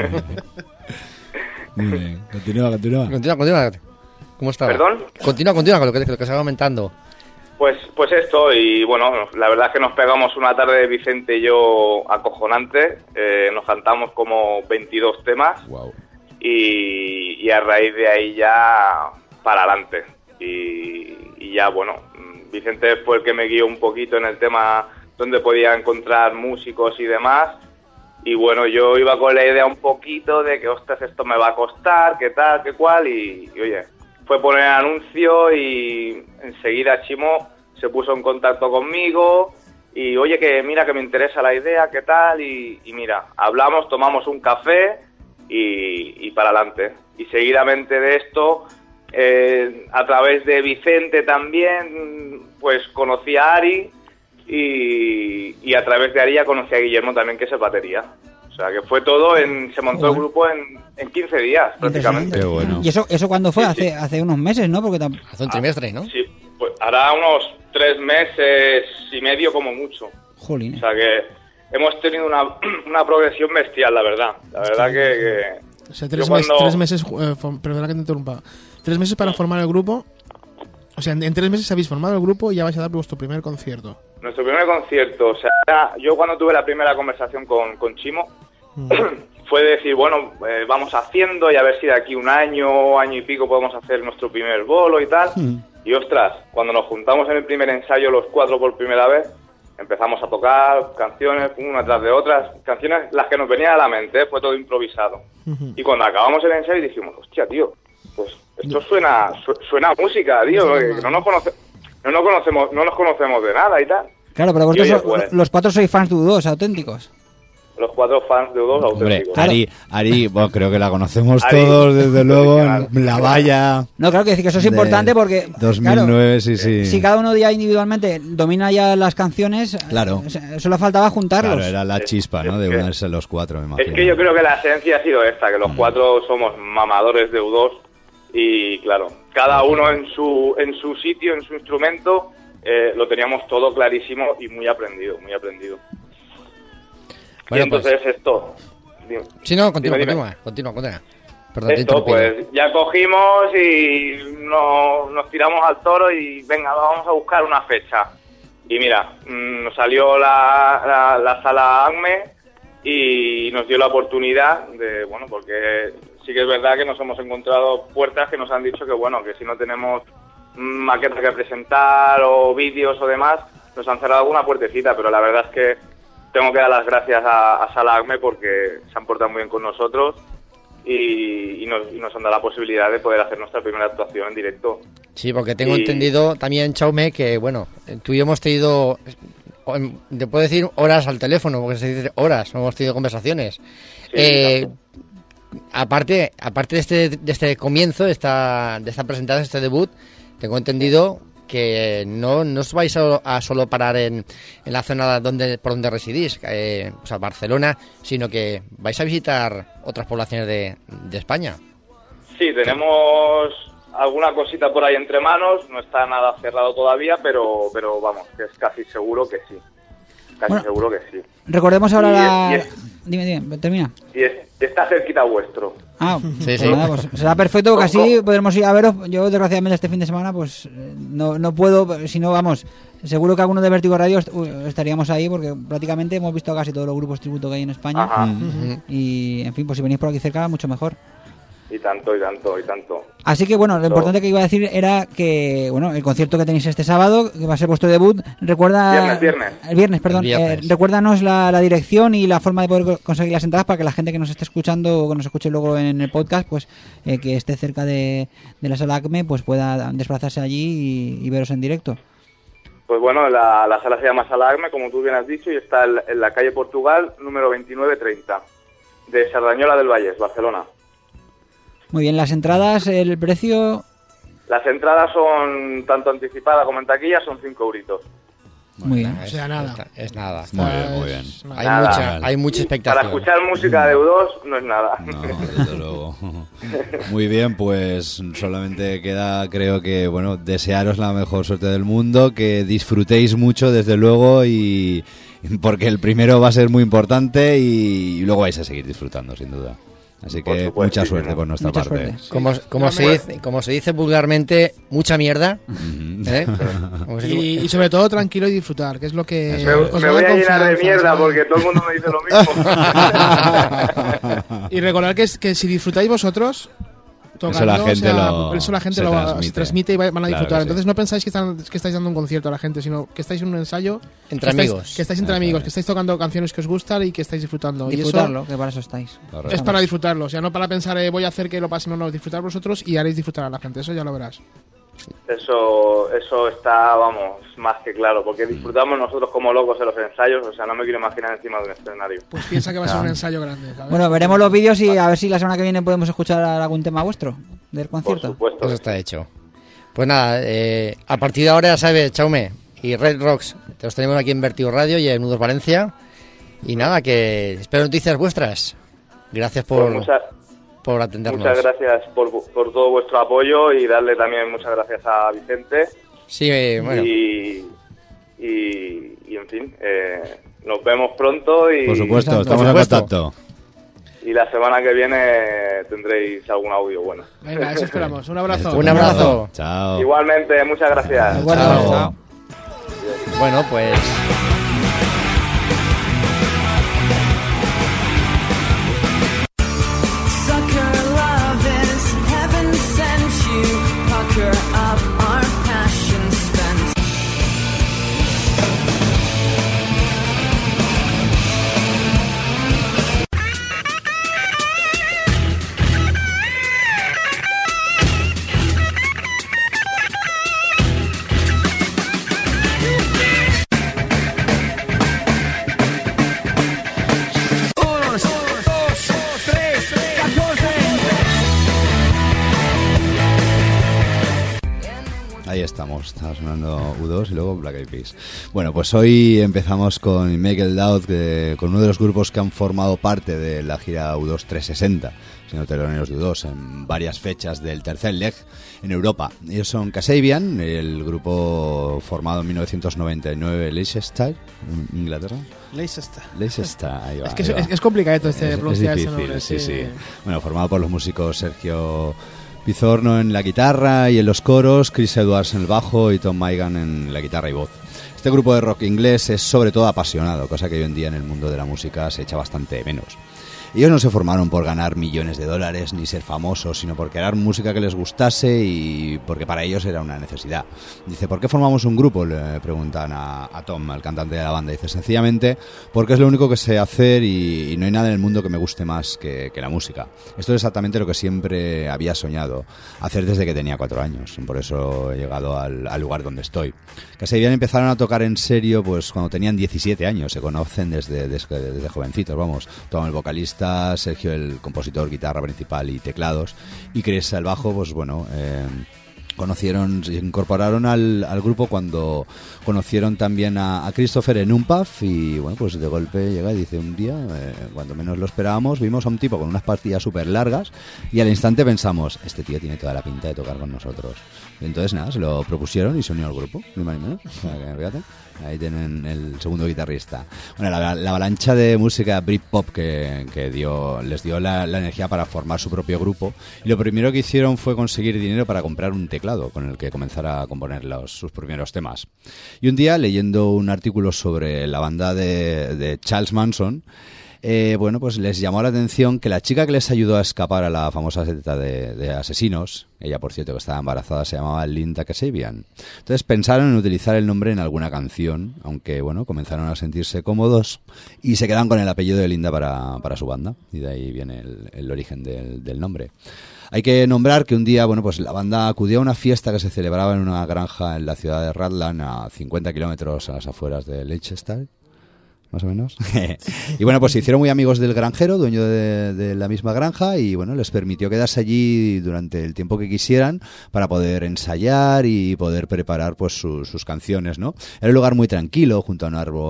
[SPEAKER 9] Muy bien, continúa.
[SPEAKER 10] Continúa. ¿Cómo estaba?
[SPEAKER 12] ¿Perdón?
[SPEAKER 10] Continúa con lo que se va aumentando.
[SPEAKER 12] Pues esto, y bueno, la verdad es que nos pegamos una tarde Vicente y yo acojonante, nos cantamos como 22 temas.
[SPEAKER 9] Wow.
[SPEAKER 12] Y a raíz de ahí ya para adelante. Y ya, bueno, Vicente fue el que me guió un poquito en el tema donde podía encontrar músicos y demás. Y bueno, yo iba con la idea un poquito de que, ostras, esto me va a costar, qué tal, qué cual, y oye, fue poner el anuncio y enseguida Chimo se puso en contacto conmigo y oye, que mira que me interesa la idea, qué tal, y mira, hablamos, tomamos un café y para adelante. Y seguidamente de esto, a través de Vicente también, pues conocí a Ari y a través de Ari ya conocí a Guillermo también, que es el batería. O sea, que fue todo, se montó el grupo en 15 días, prácticamente.
[SPEAKER 9] Qué bueno.
[SPEAKER 11] ¿Y eso cuándo fue? Sí. Hace unos meses, ¿no? Porque
[SPEAKER 10] hace un trimestre, ¿no?
[SPEAKER 12] Sí, pues hará unos 3 meses y medio como mucho.
[SPEAKER 11] Jolín.
[SPEAKER 12] O sea que hemos tenido una progresión bestial, la verdad. La verdad que
[SPEAKER 8] o sea, 3 meses, perdona que te interrumpa. 3 meses para formar el grupo. O sea, en 3 meses habéis formado el grupo y ya vais a dar vuestro primer concierto.
[SPEAKER 12] Nuestro primer concierto, o sea, yo cuando tuve la primera conversación con Chimo, fue decir, bueno, vamos haciendo y a ver si de aquí un año y pico podemos hacer nuestro primer bolo y tal. Y ostras, cuando nos juntamos en el primer ensayo los 4 por primera vez, empezamos a tocar canciones una tras de otras, canciones las que nos venían a la mente, fue todo improvisado. Y cuando acabamos el ensayo dijimos, hostia, tío, pues esto suena a música, tío, no nos conocemos de nada y tal.
[SPEAKER 11] Claro, pero vosotros los 4 sois fans de U2 auténticos.
[SPEAKER 12] Los 4 fans de U2 auténticos.
[SPEAKER 9] Hombre, Ari, bueno, creo que la conocemos todos, desde luego, la valla.
[SPEAKER 11] No, claro que decir que eso es importante porque
[SPEAKER 9] 2009,
[SPEAKER 11] claro,
[SPEAKER 9] sí.
[SPEAKER 11] Si cada uno ya individualmente domina ya las canciones,
[SPEAKER 9] claro,
[SPEAKER 11] solo faltaba juntarlos.
[SPEAKER 9] Claro, era la chispa, ¿no? De unirse los 4, me imagino.
[SPEAKER 12] Es que yo creo que la esencia ha sido esta, que los 4 somos mamadores de U2 y claro, cada uno en su sitio, en su instrumento, lo teníamos todo clarísimo y muy aprendido. Bueno, y entonces pues, esto...
[SPEAKER 10] Sí, no, continúa. Perdón,
[SPEAKER 12] esto, pues ya cogimos y nos tiramos al toro y venga, vamos a buscar una fecha. Y mira, nos salió la sala ACME y nos dio la oportunidad de, bueno, porque sí que es verdad que nos hemos encontrado puertas que nos han dicho que, bueno, que si no tenemos maquetas que presentar o vídeos o demás, nos han cerrado alguna puertecita, pero la verdad es que tengo que dar las gracias a Sala ACME porque se han portado muy bien con nosotros y nos han dado la posibilidad de poder hacer nuestra primera actuación en directo.
[SPEAKER 10] Sí, porque tengo entendido también, Chaume, que bueno, tú y yo hemos tenido, te puedo decir horas al teléfono, porque se dice horas, hemos tenido conversaciones. Sí, aparte de este comienzo, de esta presentación, este debut, tengo entendido que no os vais a solo parar en la zona por donde residís, o sea, Barcelona, sino que vais a visitar otras poblaciones de España.
[SPEAKER 12] Sí, tenemos alguna cosita por ahí entre manos, no está nada cerrado todavía, pero vamos, que es casi seguro que sí. Seguro que sí.
[SPEAKER 11] Recordemos ahora Dime, termina.
[SPEAKER 12] Y está cerquita vuestro.
[SPEAKER 11] Sí. Nada, pues será perfecto, porque así podremos ir a veros. Yo, desgraciadamente, este fin de semana, pues no puedo, si no, vamos, seguro que alguno de Vértigo Radio estaríamos ahí, porque prácticamente hemos visto casi todos los grupos tributo que hay en España. Y, en fin, pues si venís por aquí cerca, mucho mejor.
[SPEAKER 12] Y tanto.
[SPEAKER 11] Así que, bueno, lo importante que iba a decir era que, bueno, el concierto que tenéis este sábado, que va a ser vuestro debut, recuérdanos la dirección y la forma de poder conseguir las entradas para que la gente que nos esté escuchando o que nos escuche luego en el podcast, pues que esté cerca de la sala ACME, pues pueda desplazarse allí y veros en directo.
[SPEAKER 12] Pues bueno, la sala se llama Sala ACME, como tú bien has dicho, y está en la calle Portugal, número 2930, de Sardañola del Vallès, Barcelona.
[SPEAKER 11] Muy bien, las entradas, el precio...
[SPEAKER 12] Las entradas son, tanto anticipada como en taquilla, son 5 euritos.
[SPEAKER 11] Muy bien.
[SPEAKER 8] O sea, nada.
[SPEAKER 10] Es nada.
[SPEAKER 9] Muy bien.
[SPEAKER 10] Hay mucha expectación.
[SPEAKER 12] Para escuchar música de U2 no es nada.
[SPEAKER 9] No, desde luego. Muy bien, pues solamente queda, creo que, bueno, desearos la mejor suerte del mundo, que disfrutéis mucho, desde luego, y porque el primero va a ser muy importante y luego vais a seguir disfrutando, sin duda. Así que supuesto, mucha suerte por nuestra parte.
[SPEAKER 10] Como se dice vulgarmente, mucha mierda.
[SPEAKER 8] Y sobre todo tranquilo y disfrutar, que es lo que...
[SPEAKER 12] Me voy a llenar de mierda porque todo el mundo me dice lo mismo.
[SPEAKER 8] Y recordad que si disfrutáis vosotros... Tocando, eso la gente lo transmite y van a disfrutar. Claro, entonces no pensáis que estáis dando un concierto a la gente, sino que estáis en un ensayo
[SPEAKER 10] entre amigos.
[SPEAKER 8] Que estáis entre amigos, que estáis tocando canciones que os gustan y que estáis disfrutando.
[SPEAKER 11] Disfrutarlo, que para eso estáis.
[SPEAKER 8] Es para disfrutarlo, o sea, no para pensar voy a hacer que lo pasemos, no, disfrutar vosotros y haréis disfrutar a la gente, eso ya lo verás.
[SPEAKER 12] Eso está, vamos, más que claro, porque disfrutamos nosotros como locos en los ensayos, o sea, no me quiero imaginar encima de un escenario.
[SPEAKER 8] Pues piensa que va a ser un ensayo grande, ¿sabes?
[SPEAKER 11] Bueno, veremos los vídeos y a ver si la semana que viene podemos escuchar algún tema vuestro del concierto.
[SPEAKER 12] Por supuesto.
[SPEAKER 10] Pues está hecho. Pues nada, a partir de ahora ya sabes, Chaume y Red Rocks, te los tenemos aquí en Vértigo Radio y en U2 Valencia. Y nada, que espero noticias vuestras. Gracias por atendernos.
[SPEAKER 12] Muchas gracias por todo vuestro apoyo y darle también muchas gracias a Vicente.
[SPEAKER 10] Sí, bueno.
[SPEAKER 12] Y en fin, nos vemos pronto. Y
[SPEAKER 9] por supuesto, estamos en contacto.
[SPEAKER 12] Y la semana que viene tendréis algún audio bueno.
[SPEAKER 8] Venga, eso esperamos. Un abrazo.
[SPEAKER 10] Un abrazo.
[SPEAKER 9] Chao.
[SPEAKER 12] Igualmente, muchas gracias.
[SPEAKER 10] Chao. Bueno, pues...
[SPEAKER 9] Ahí estamos, estaba sonando U2 y luego Black Eyed Peas. Bueno, pues hoy empezamos con Make It Loud, con uno de los grupos que han formado parte de la gira U2 360, siendo teloneros de U2 en varias fechas del tercer leg en Europa. Ellos son Kasabian, el grupo formado en 1999 en Leicester, Inglaterra.
[SPEAKER 8] Leicester,
[SPEAKER 9] ahí va.
[SPEAKER 8] Es que es complicado pronunciar ese nombre.
[SPEAKER 9] Sí. Bueno, formado por los músicos Sergio Pizorno en la guitarra y en los coros, Chris Edwards en el bajo y Tom Maigan en la guitarra y voz. Este grupo de rock inglés es sobre todo apasionado, cosa que hoy en día en el mundo de la música se echa bastante de menos. Ellos no se formaron por ganar millones de dólares ni ser famosos, sino por crear música que les gustase y porque para ellos era una necesidad. Dice, ¿por qué formamos un grupo?, le preguntan a Tom, al cantante de la banda. Dice, sencillamente porque es lo único que sé hacer y no hay nada en el mundo que me guste más que la música. Esto es exactamente lo que siempre había soñado hacer desde que tenía 4 años. Por eso he llegado al lugar donde estoy. Kasabian empezaron a tocar en serio pues cuando tenían 17 años. Se conocen desde jovencitos, vamos. Tom, el vocalista, Sergio, el compositor, guitarra principal y teclados, y Chris, el bajo, pues bueno, se incorporaron al grupo cuando conocieron también a Christopher en un pub y bueno, pues de golpe llega y dice un día, cuando menos lo esperábamos, vimos a un tipo con unas pastillas súper largas y al instante pensamos, este tío tiene toda la pinta de tocar con nosotros. Y entonces nada, se lo propusieron y se unió al grupo, ni más ni menos. O sea, que, fíjate, ahí tienen el segundo guitarrista. Bueno, la avalancha de música Britpop que les dio la energía para formar su propio grupo y lo primero que hicieron fue conseguir dinero para comprar un teclado con el que comenzar a componer sus primeros temas. Y un día, leyendo un artículo sobre la banda de Charles Manson, bueno, pues les llamó la atención que la chica que les ayudó a escapar a la famosa secta de asesinos, ella por cierto que estaba embarazada, se llamaba Linda Kasabian. Entonces pensaron en utilizar el nombre en alguna canción, aunque bueno, comenzaron a sentirse cómodos y se quedaron con el apellido de Linda para su banda, y de ahí viene el origen del nombre. Hay que nombrar que un día, bueno, pues la banda acudió a una fiesta que se celebraba en una granja en la ciudad de Rutland, a 50 kilómetros a las afueras de Leicester, más o menos. Y bueno, pues se hicieron muy amigos del granjero, dueño de la misma granja, y bueno, les permitió quedarse allí durante el tiempo que quisieran para poder ensayar y poder preparar pues sus canciones, ¿no? Era un lugar muy tranquilo, junto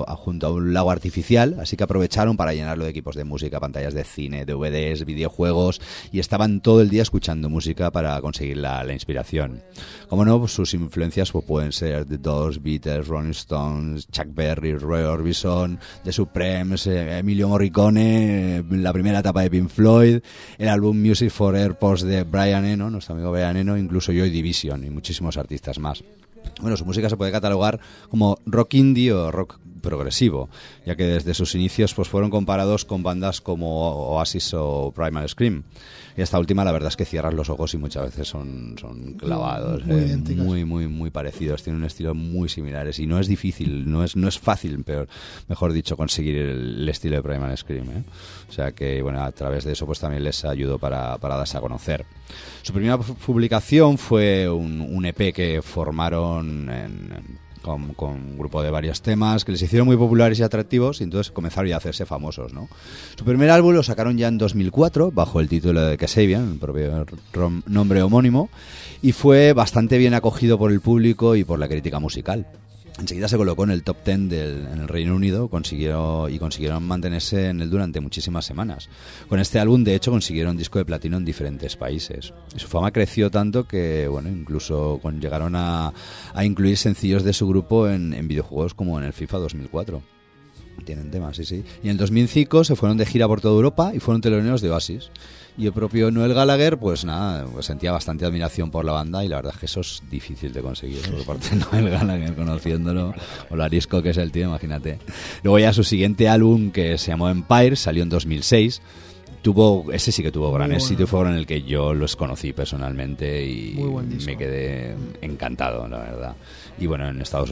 [SPEAKER 9] a un lago artificial, así que aprovecharon para llenarlo de equipos de música, pantallas de cine, DVDs, videojuegos, y estaban todo el día escuchando música para conseguir la inspiración. Como no, pues sus influencias pues pueden ser The Doors, Beatles, Rolling Stones, Chuck Berry, Roy Orbison, The Supremes, Emilio Morricone, la primera etapa de Pink Floyd, el álbum Music for Airports de Brian Eno, nuestro amigo Brian Eno, incluso Joy Division y muchísimos artistas más. Bueno, su música se puede catalogar como rock indie o rock progresivo, ya que desde sus inicios pues fueron comparados con bandas como Oasis o Primal Scream. Y esta última, la verdad es que cierras los ojos y muchas veces son clavados, muy parecidos, tienen un estilo muy similares y no es difícil, no es fácil, pero mejor dicho, conseguir el estilo de Primal Scream, ¿eh? O sea que, bueno, a través de eso pues también les ayudó para darse a conocer. Su primera publicación fue un EP que formaron con un grupo de varios temas que les hicieron muy populares y atractivos y entonces comenzaron ya a hacerse famosos, ¿no? Su primer álbum lo sacaron ya en 2004 bajo el título de Kasabian, el propio nombre homónimo, y fue bastante bien acogido por el público y por la crítica musical. Enseguida se colocó en el top 10 en el Reino Unido, consiguieron mantenerse en él durante muchísimas semanas. Con este álbum, de hecho, consiguieron disco de platino en diferentes países. Y su fama creció tanto que, bueno, incluso llegaron a incluir sencillos de su grupo en videojuegos como en el FIFA 2004. Tienen temas, sí. Y en el 2005 se fueron de gira por toda Europa y fueron teloneros de Oasis. Y el propio Noel Gallagher, pues nada, pues sentía bastante admiración por la banda y la verdad es que eso es difícil de conseguir, ¿no? Por parte de Noel Gallagher, conociéndolo, o lo arisco que es el tío, imagínate. Luego ya su siguiente álbum, que se llamó Empire, salió en 2006. Ese sí que tuvo gran éxito y fue en el que yo los conocí personalmente y me quedé encantado, la verdad. Y bueno,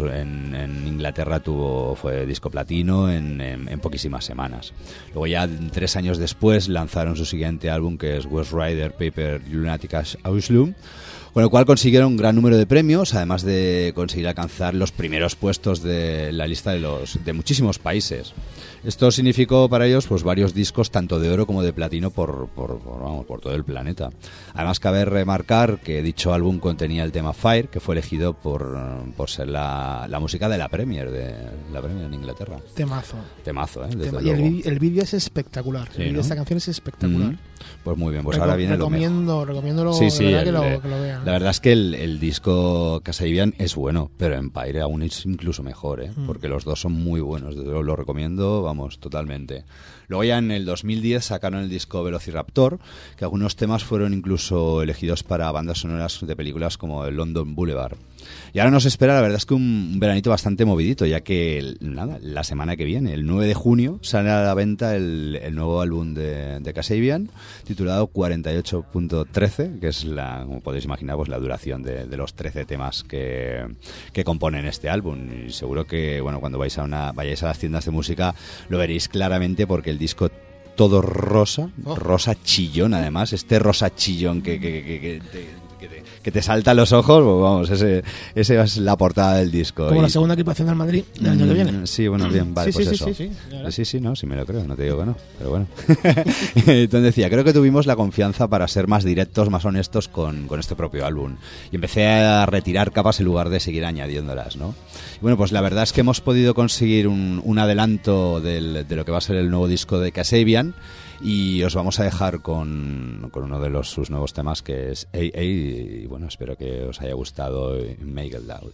[SPEAKER 9] en Inglaterra fue disco platino en poquísimas semanas. Luego ya 3 años después lanzaron su siguiente álbum, que es Ghost Rider Paper Lunatic Asylum, con el cual consiguieron un gran número de premios, además de conseguir alcanzar los primeros puestos de la lista de muchísimos países. Esto significó para ellos pues varios discos tanto de oro como de platino por todo el planeta. Además cabe remarcar que dicho álbum contenía el tema Fire, que fue elegido por ser la música de la Premier en Inglaterra.
[SPEAKER 8] Temazo,
[SPEAKER 9] desde
[SPEAKER 8] luego. Y el vídeo es espectacular.
[SPEAKER 9] Sí,
[SPEAKER 8] el vídeo de esta canción es espectacular.
[SPEAKER 9] Pues muy bien, pues ahora viene lo mejor.
[SPEAKER 8] Recomiendo que lo vean.
[SPEAKER 9] La verdad es que el disco Kasabian es bueno, pero Empire aún es incluso mejor, porque los dos son muy buenos. Desde luego lo recomiendo, vamos, totalmente. Luego ya en el 2010 sacaron el disco Velociraptor, que algunos temas fueron incluso elegidos para bandas sonoras de películas como el London Boulevard. Y ahora nos espera, la verdad es que un veranito bastante movidito, ya que la semana que viene, el 9 de junio, sale a la venta el nuevo álbum de Kasabian, titulado 48.13, que es como podéis imaginar, pues la duración de los 13 temas que componen este álbum. Y seguro que, bueno, cuando vayáis a las tiendas de música lo veréis claramente, porque el disco todo rosa chillón, además, este rosa chillón que que te salta a los ojos, pues vamos, ese es la portada del disco.
[SPEAKER 8] Como la segunda equipación del Madrid del año que viene.
[SPEAKER 9] Sí, bueno, bien, vale,
[SPEAKER 8] sí,
[SPEAKER 9] pues
[SPEAKER 8] sí,
[SPEAKER 9] eso. Sí, no, sí me lo creo, no te digo que no, pero bueno. Entonces decía, creo que tuvimos la confianza para ser más directos, más honestos con este propio álbum. Y empecé a retirar capas en lugar de seguir añadiéndolas, ¿no? Y bueno, pues la verdad es que hemos podido conseguir un adelanto de lo que va a ser el nuevo disco de Kasabian. Y os vamos a dejar con uno de sus nuevos temas, que es AA, y bueno, espero que os haya gustado Make It Loud.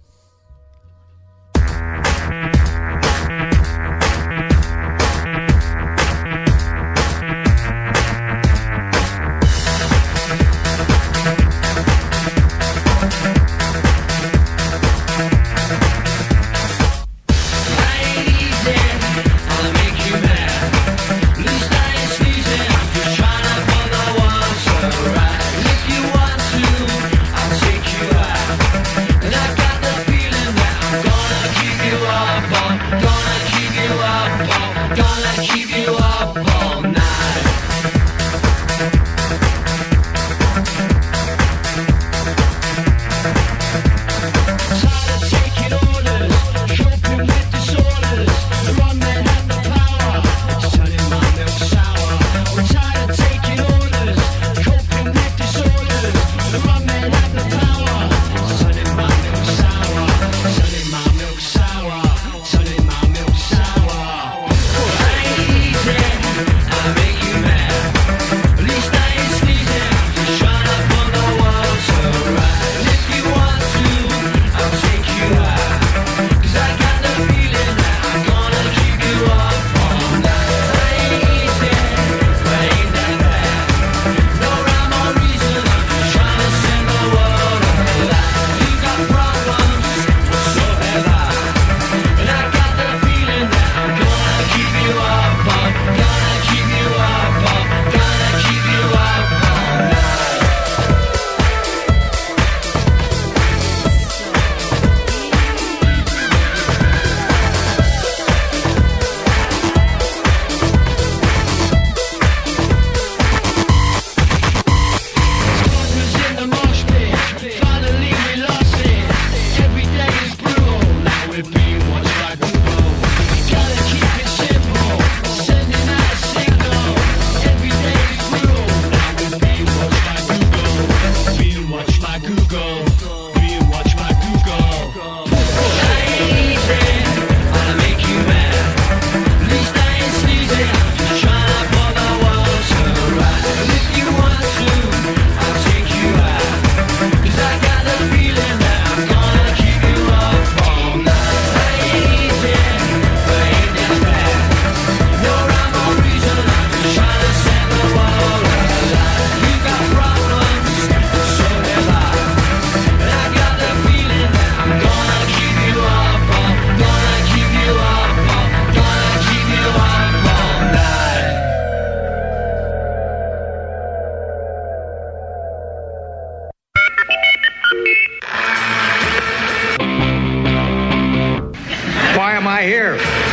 [SPEAKER 3] I hear?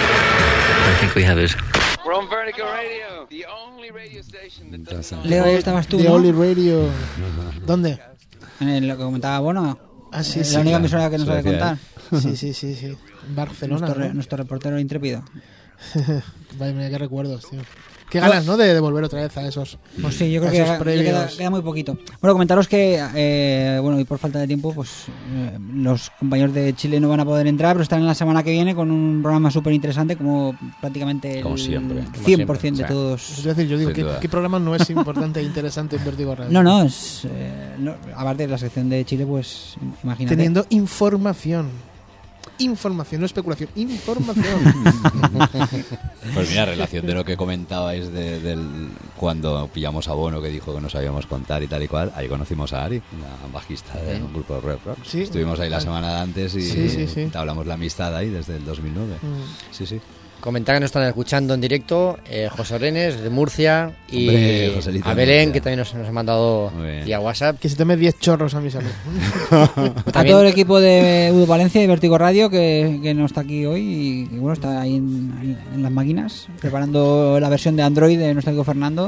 [SPEAKER 4] I think we have it.
[SPEAKER 2] We're on Vertigo Radio, the only radio station that doesn't...
[SPEAKER 11] Leo, ahí estabas tú,
[SPEAKER 8] The
[SPEAKER 11] ¿no?
[SPEAKER 8] Only Radio. ¿Dónde?
[SPEAKER 11] En lo que comentaba Bono.
[SPEAKER 8] Ah, sí, sí.
[SPEAKER 11] La única emisora que nos sabe contar.
[SPEAKER 8] Sí. Barcelona.
[SPEAKER 11] Nuestro reportero intrépido.
[SPEAKER 8] Vaya, mira qué recuerdos, tío. Qué ganas, ¿no? De volver otra vez a esos.
[SPEAKER 11] Pues sí, yo creo que queda muy poquito. Bueno, comentaros que, bueno, y por falta de tiempo, pues los compañeros de Chile no van a poder entrar, pero están en la semana que viene con un programa súper interesante, como prácticamente
[SPEAKER 9] como siempre,
[SPEAKER 11] 100% de todos.
[SPEAKER 8] Es decir, yo digo, ¿qué programa no es importante e interesante en Vertigo Radio?
[SPEAKER 11] No, es. Aparte de la sección de Chile, pues imagínate.
[SPEAKER 8] Teniendo información, no especulación, información.
[SPEAKER 9] Pues mira, relación de lo que comentabais cuando pillamos a Bono, que dijo que no sabíamos contar y tal y cual, ahí conocimos a Ari, la bajista de un grupo de Red Rock.
[SPEAKER 8] Sí.
[SPEAKER 9] Estuvimos ahí la semana de antes y
[SPEAKER 8] sí.
[SPEAKER 9] hablamos la amistad ahí desde el 2009. Sí.
[SPEAKER 10] Comentar que nos están escuchando en directo José Orenes de Murcia y
[SPEAKER 9] Hombre,
[SPEAKER 10] a Belén, que también nos ha mandado vía WhatsApp.
[SPEAKER 8] Que se tome 10 chorros a mi salud.
[SPEAKER 11] A todo el equipo de Udo Valencia y Vertigo Radio que no está aquí hoy y que, bueno, está ahí en las máquinas preparando la versión de Android de nuestro amigo Fernando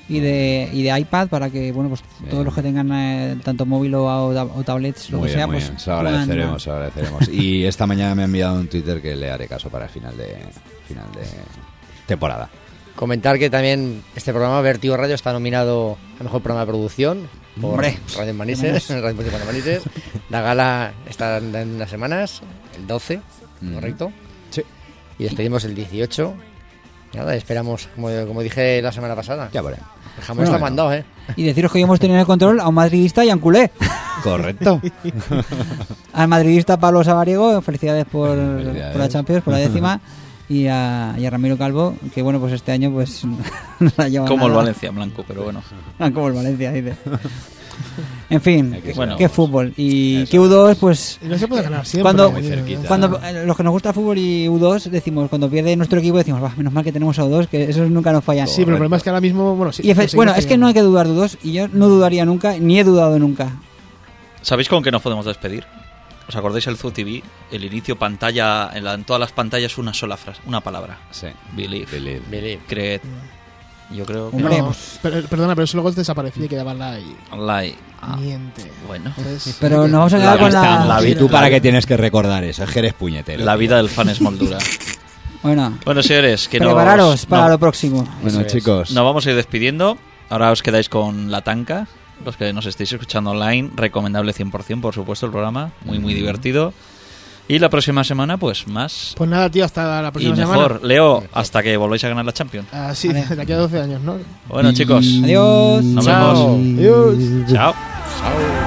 [SPEAKER 11] y de iPad para que bueno pues todos los que tengan tanto móvil o tablets lo
[SPEAKER 9] muy
[SPEAKER 11] que
[SPEAKER 9] bien,
[SPEAKER 11] sea
[SPEAKER 9] muy
[SPEAKER 11] pues
[SPEAKER 9] bien. Se lo agradeceremos. Y esta mañana me ha enviado un Twitter que le haré caso para el final de temporada.
[SPEAKER 10] Comentar que también este programa Vértigo Radio está nominado a Mejor Programa de Producción por Radio Manises, Radio Municipal de Manises. La gala está en unas semanas, el 12, correcto.
[SPEAKER 9] Sí.
[SPEAKER 10] Y despedimos el 18. Nada, esperamos, como dije la semana pasada.
[SPEAKER 9] Ya veré.
[SPEAKER 10] El jamón está mandado, ¿eh?
[SPEAKER 11] Y deciros que hoy hemos tenido en el control a un madridista y a un culé.
[SPEAKER 9] Correcto.
[SPEAKER 11] Al madridista Pablo Sabariego, felicidades por la Champions, por la 10ª. Y a Ramiro Calvo, que bueno, pues este año pues no la lleva
[SPEAKER 7] como
[SPEAKER 11] nada.
[SPEAKER 7] El Valencia blanco, pero bueno.
[SPEAKER 11] Como el Valencia, dice. En fin,
[SPEAKER 7] bueno,
[SPEAKER 11] qué fútbol. Y que U2, pues...
[SPEAKER 8] No se puede ganar siempre.
[SPEAKER 11] Cuando los que nos gusta el fútbol y U2, decimos, cuando pierde nuestro equipo, decimos, menos mal que tenemos a U2, que esos nunca nos fallan.
[SPEAKER 8] Sí, pero el problema es que ahora mismo... Bueno, sí,
[SPEAKER 11] es que no hay que dudar de U2, y yo no dudaría nunca, ni he dudado nunca.
[SPEAKER 7] ¿Sabéis con qué nos podemos despedir? ¿Os acordáis el Zoo TV? El inicio pantalla, en todas las pantallas una sola frase, una palabra.
[SPEAKER 9] Sí.
[SPEAKER 7] Believe. Creed. Yo creo que...
[SPEAKER 11] Hombre,
[SPEAKER 8] perdona, pero eso luego desaparecía y quedaba like.
[SPEAKER 7] Miente. Bueno.
[SPEAKER 11] Pero nos vamos a quedar con la...
[SPEAKER 9] ¿Y tú para qué tienes que recordar eso? Es que eres puñetero.
[SPEAKER 7] La vida del fan es moldura.
[SPEAKER 11] Bueno,
[SPEAKER 7] señores, que
[SPEAKER 11] prepararos para lo próximo.
[SPEAKER 9] Bueno, chicos.
[SPEAKER 7] Nos vamos a ir despidiendo. Ahora os quedáis con La Tanca. Los que nos estéis escuchando online, recomendable 100%, por supuesto, el programa. Muy, muy divertido. Y la próxima semana, pues más.
[SPEAKER 8] Pues nada, tío, hasta la próxima semana.
[SPEAKER 7] Y mejor, Leo, hasta que volváis a ganar la Champions.
[SPEAKER 8] Sí, de aquí a 12 años, ¿no?
[SPEAKER 7] Bueno, chicos.
[SPEAKER 11] Adiós.
[SPEAKER 7] Nos
[SPEAKER 8] Chao.
[SPEAKER 7] vemos.
[SPEAKER 8] Adiós.
[SPEAKER 7] Chao.
[SPEAKER 10] Chao.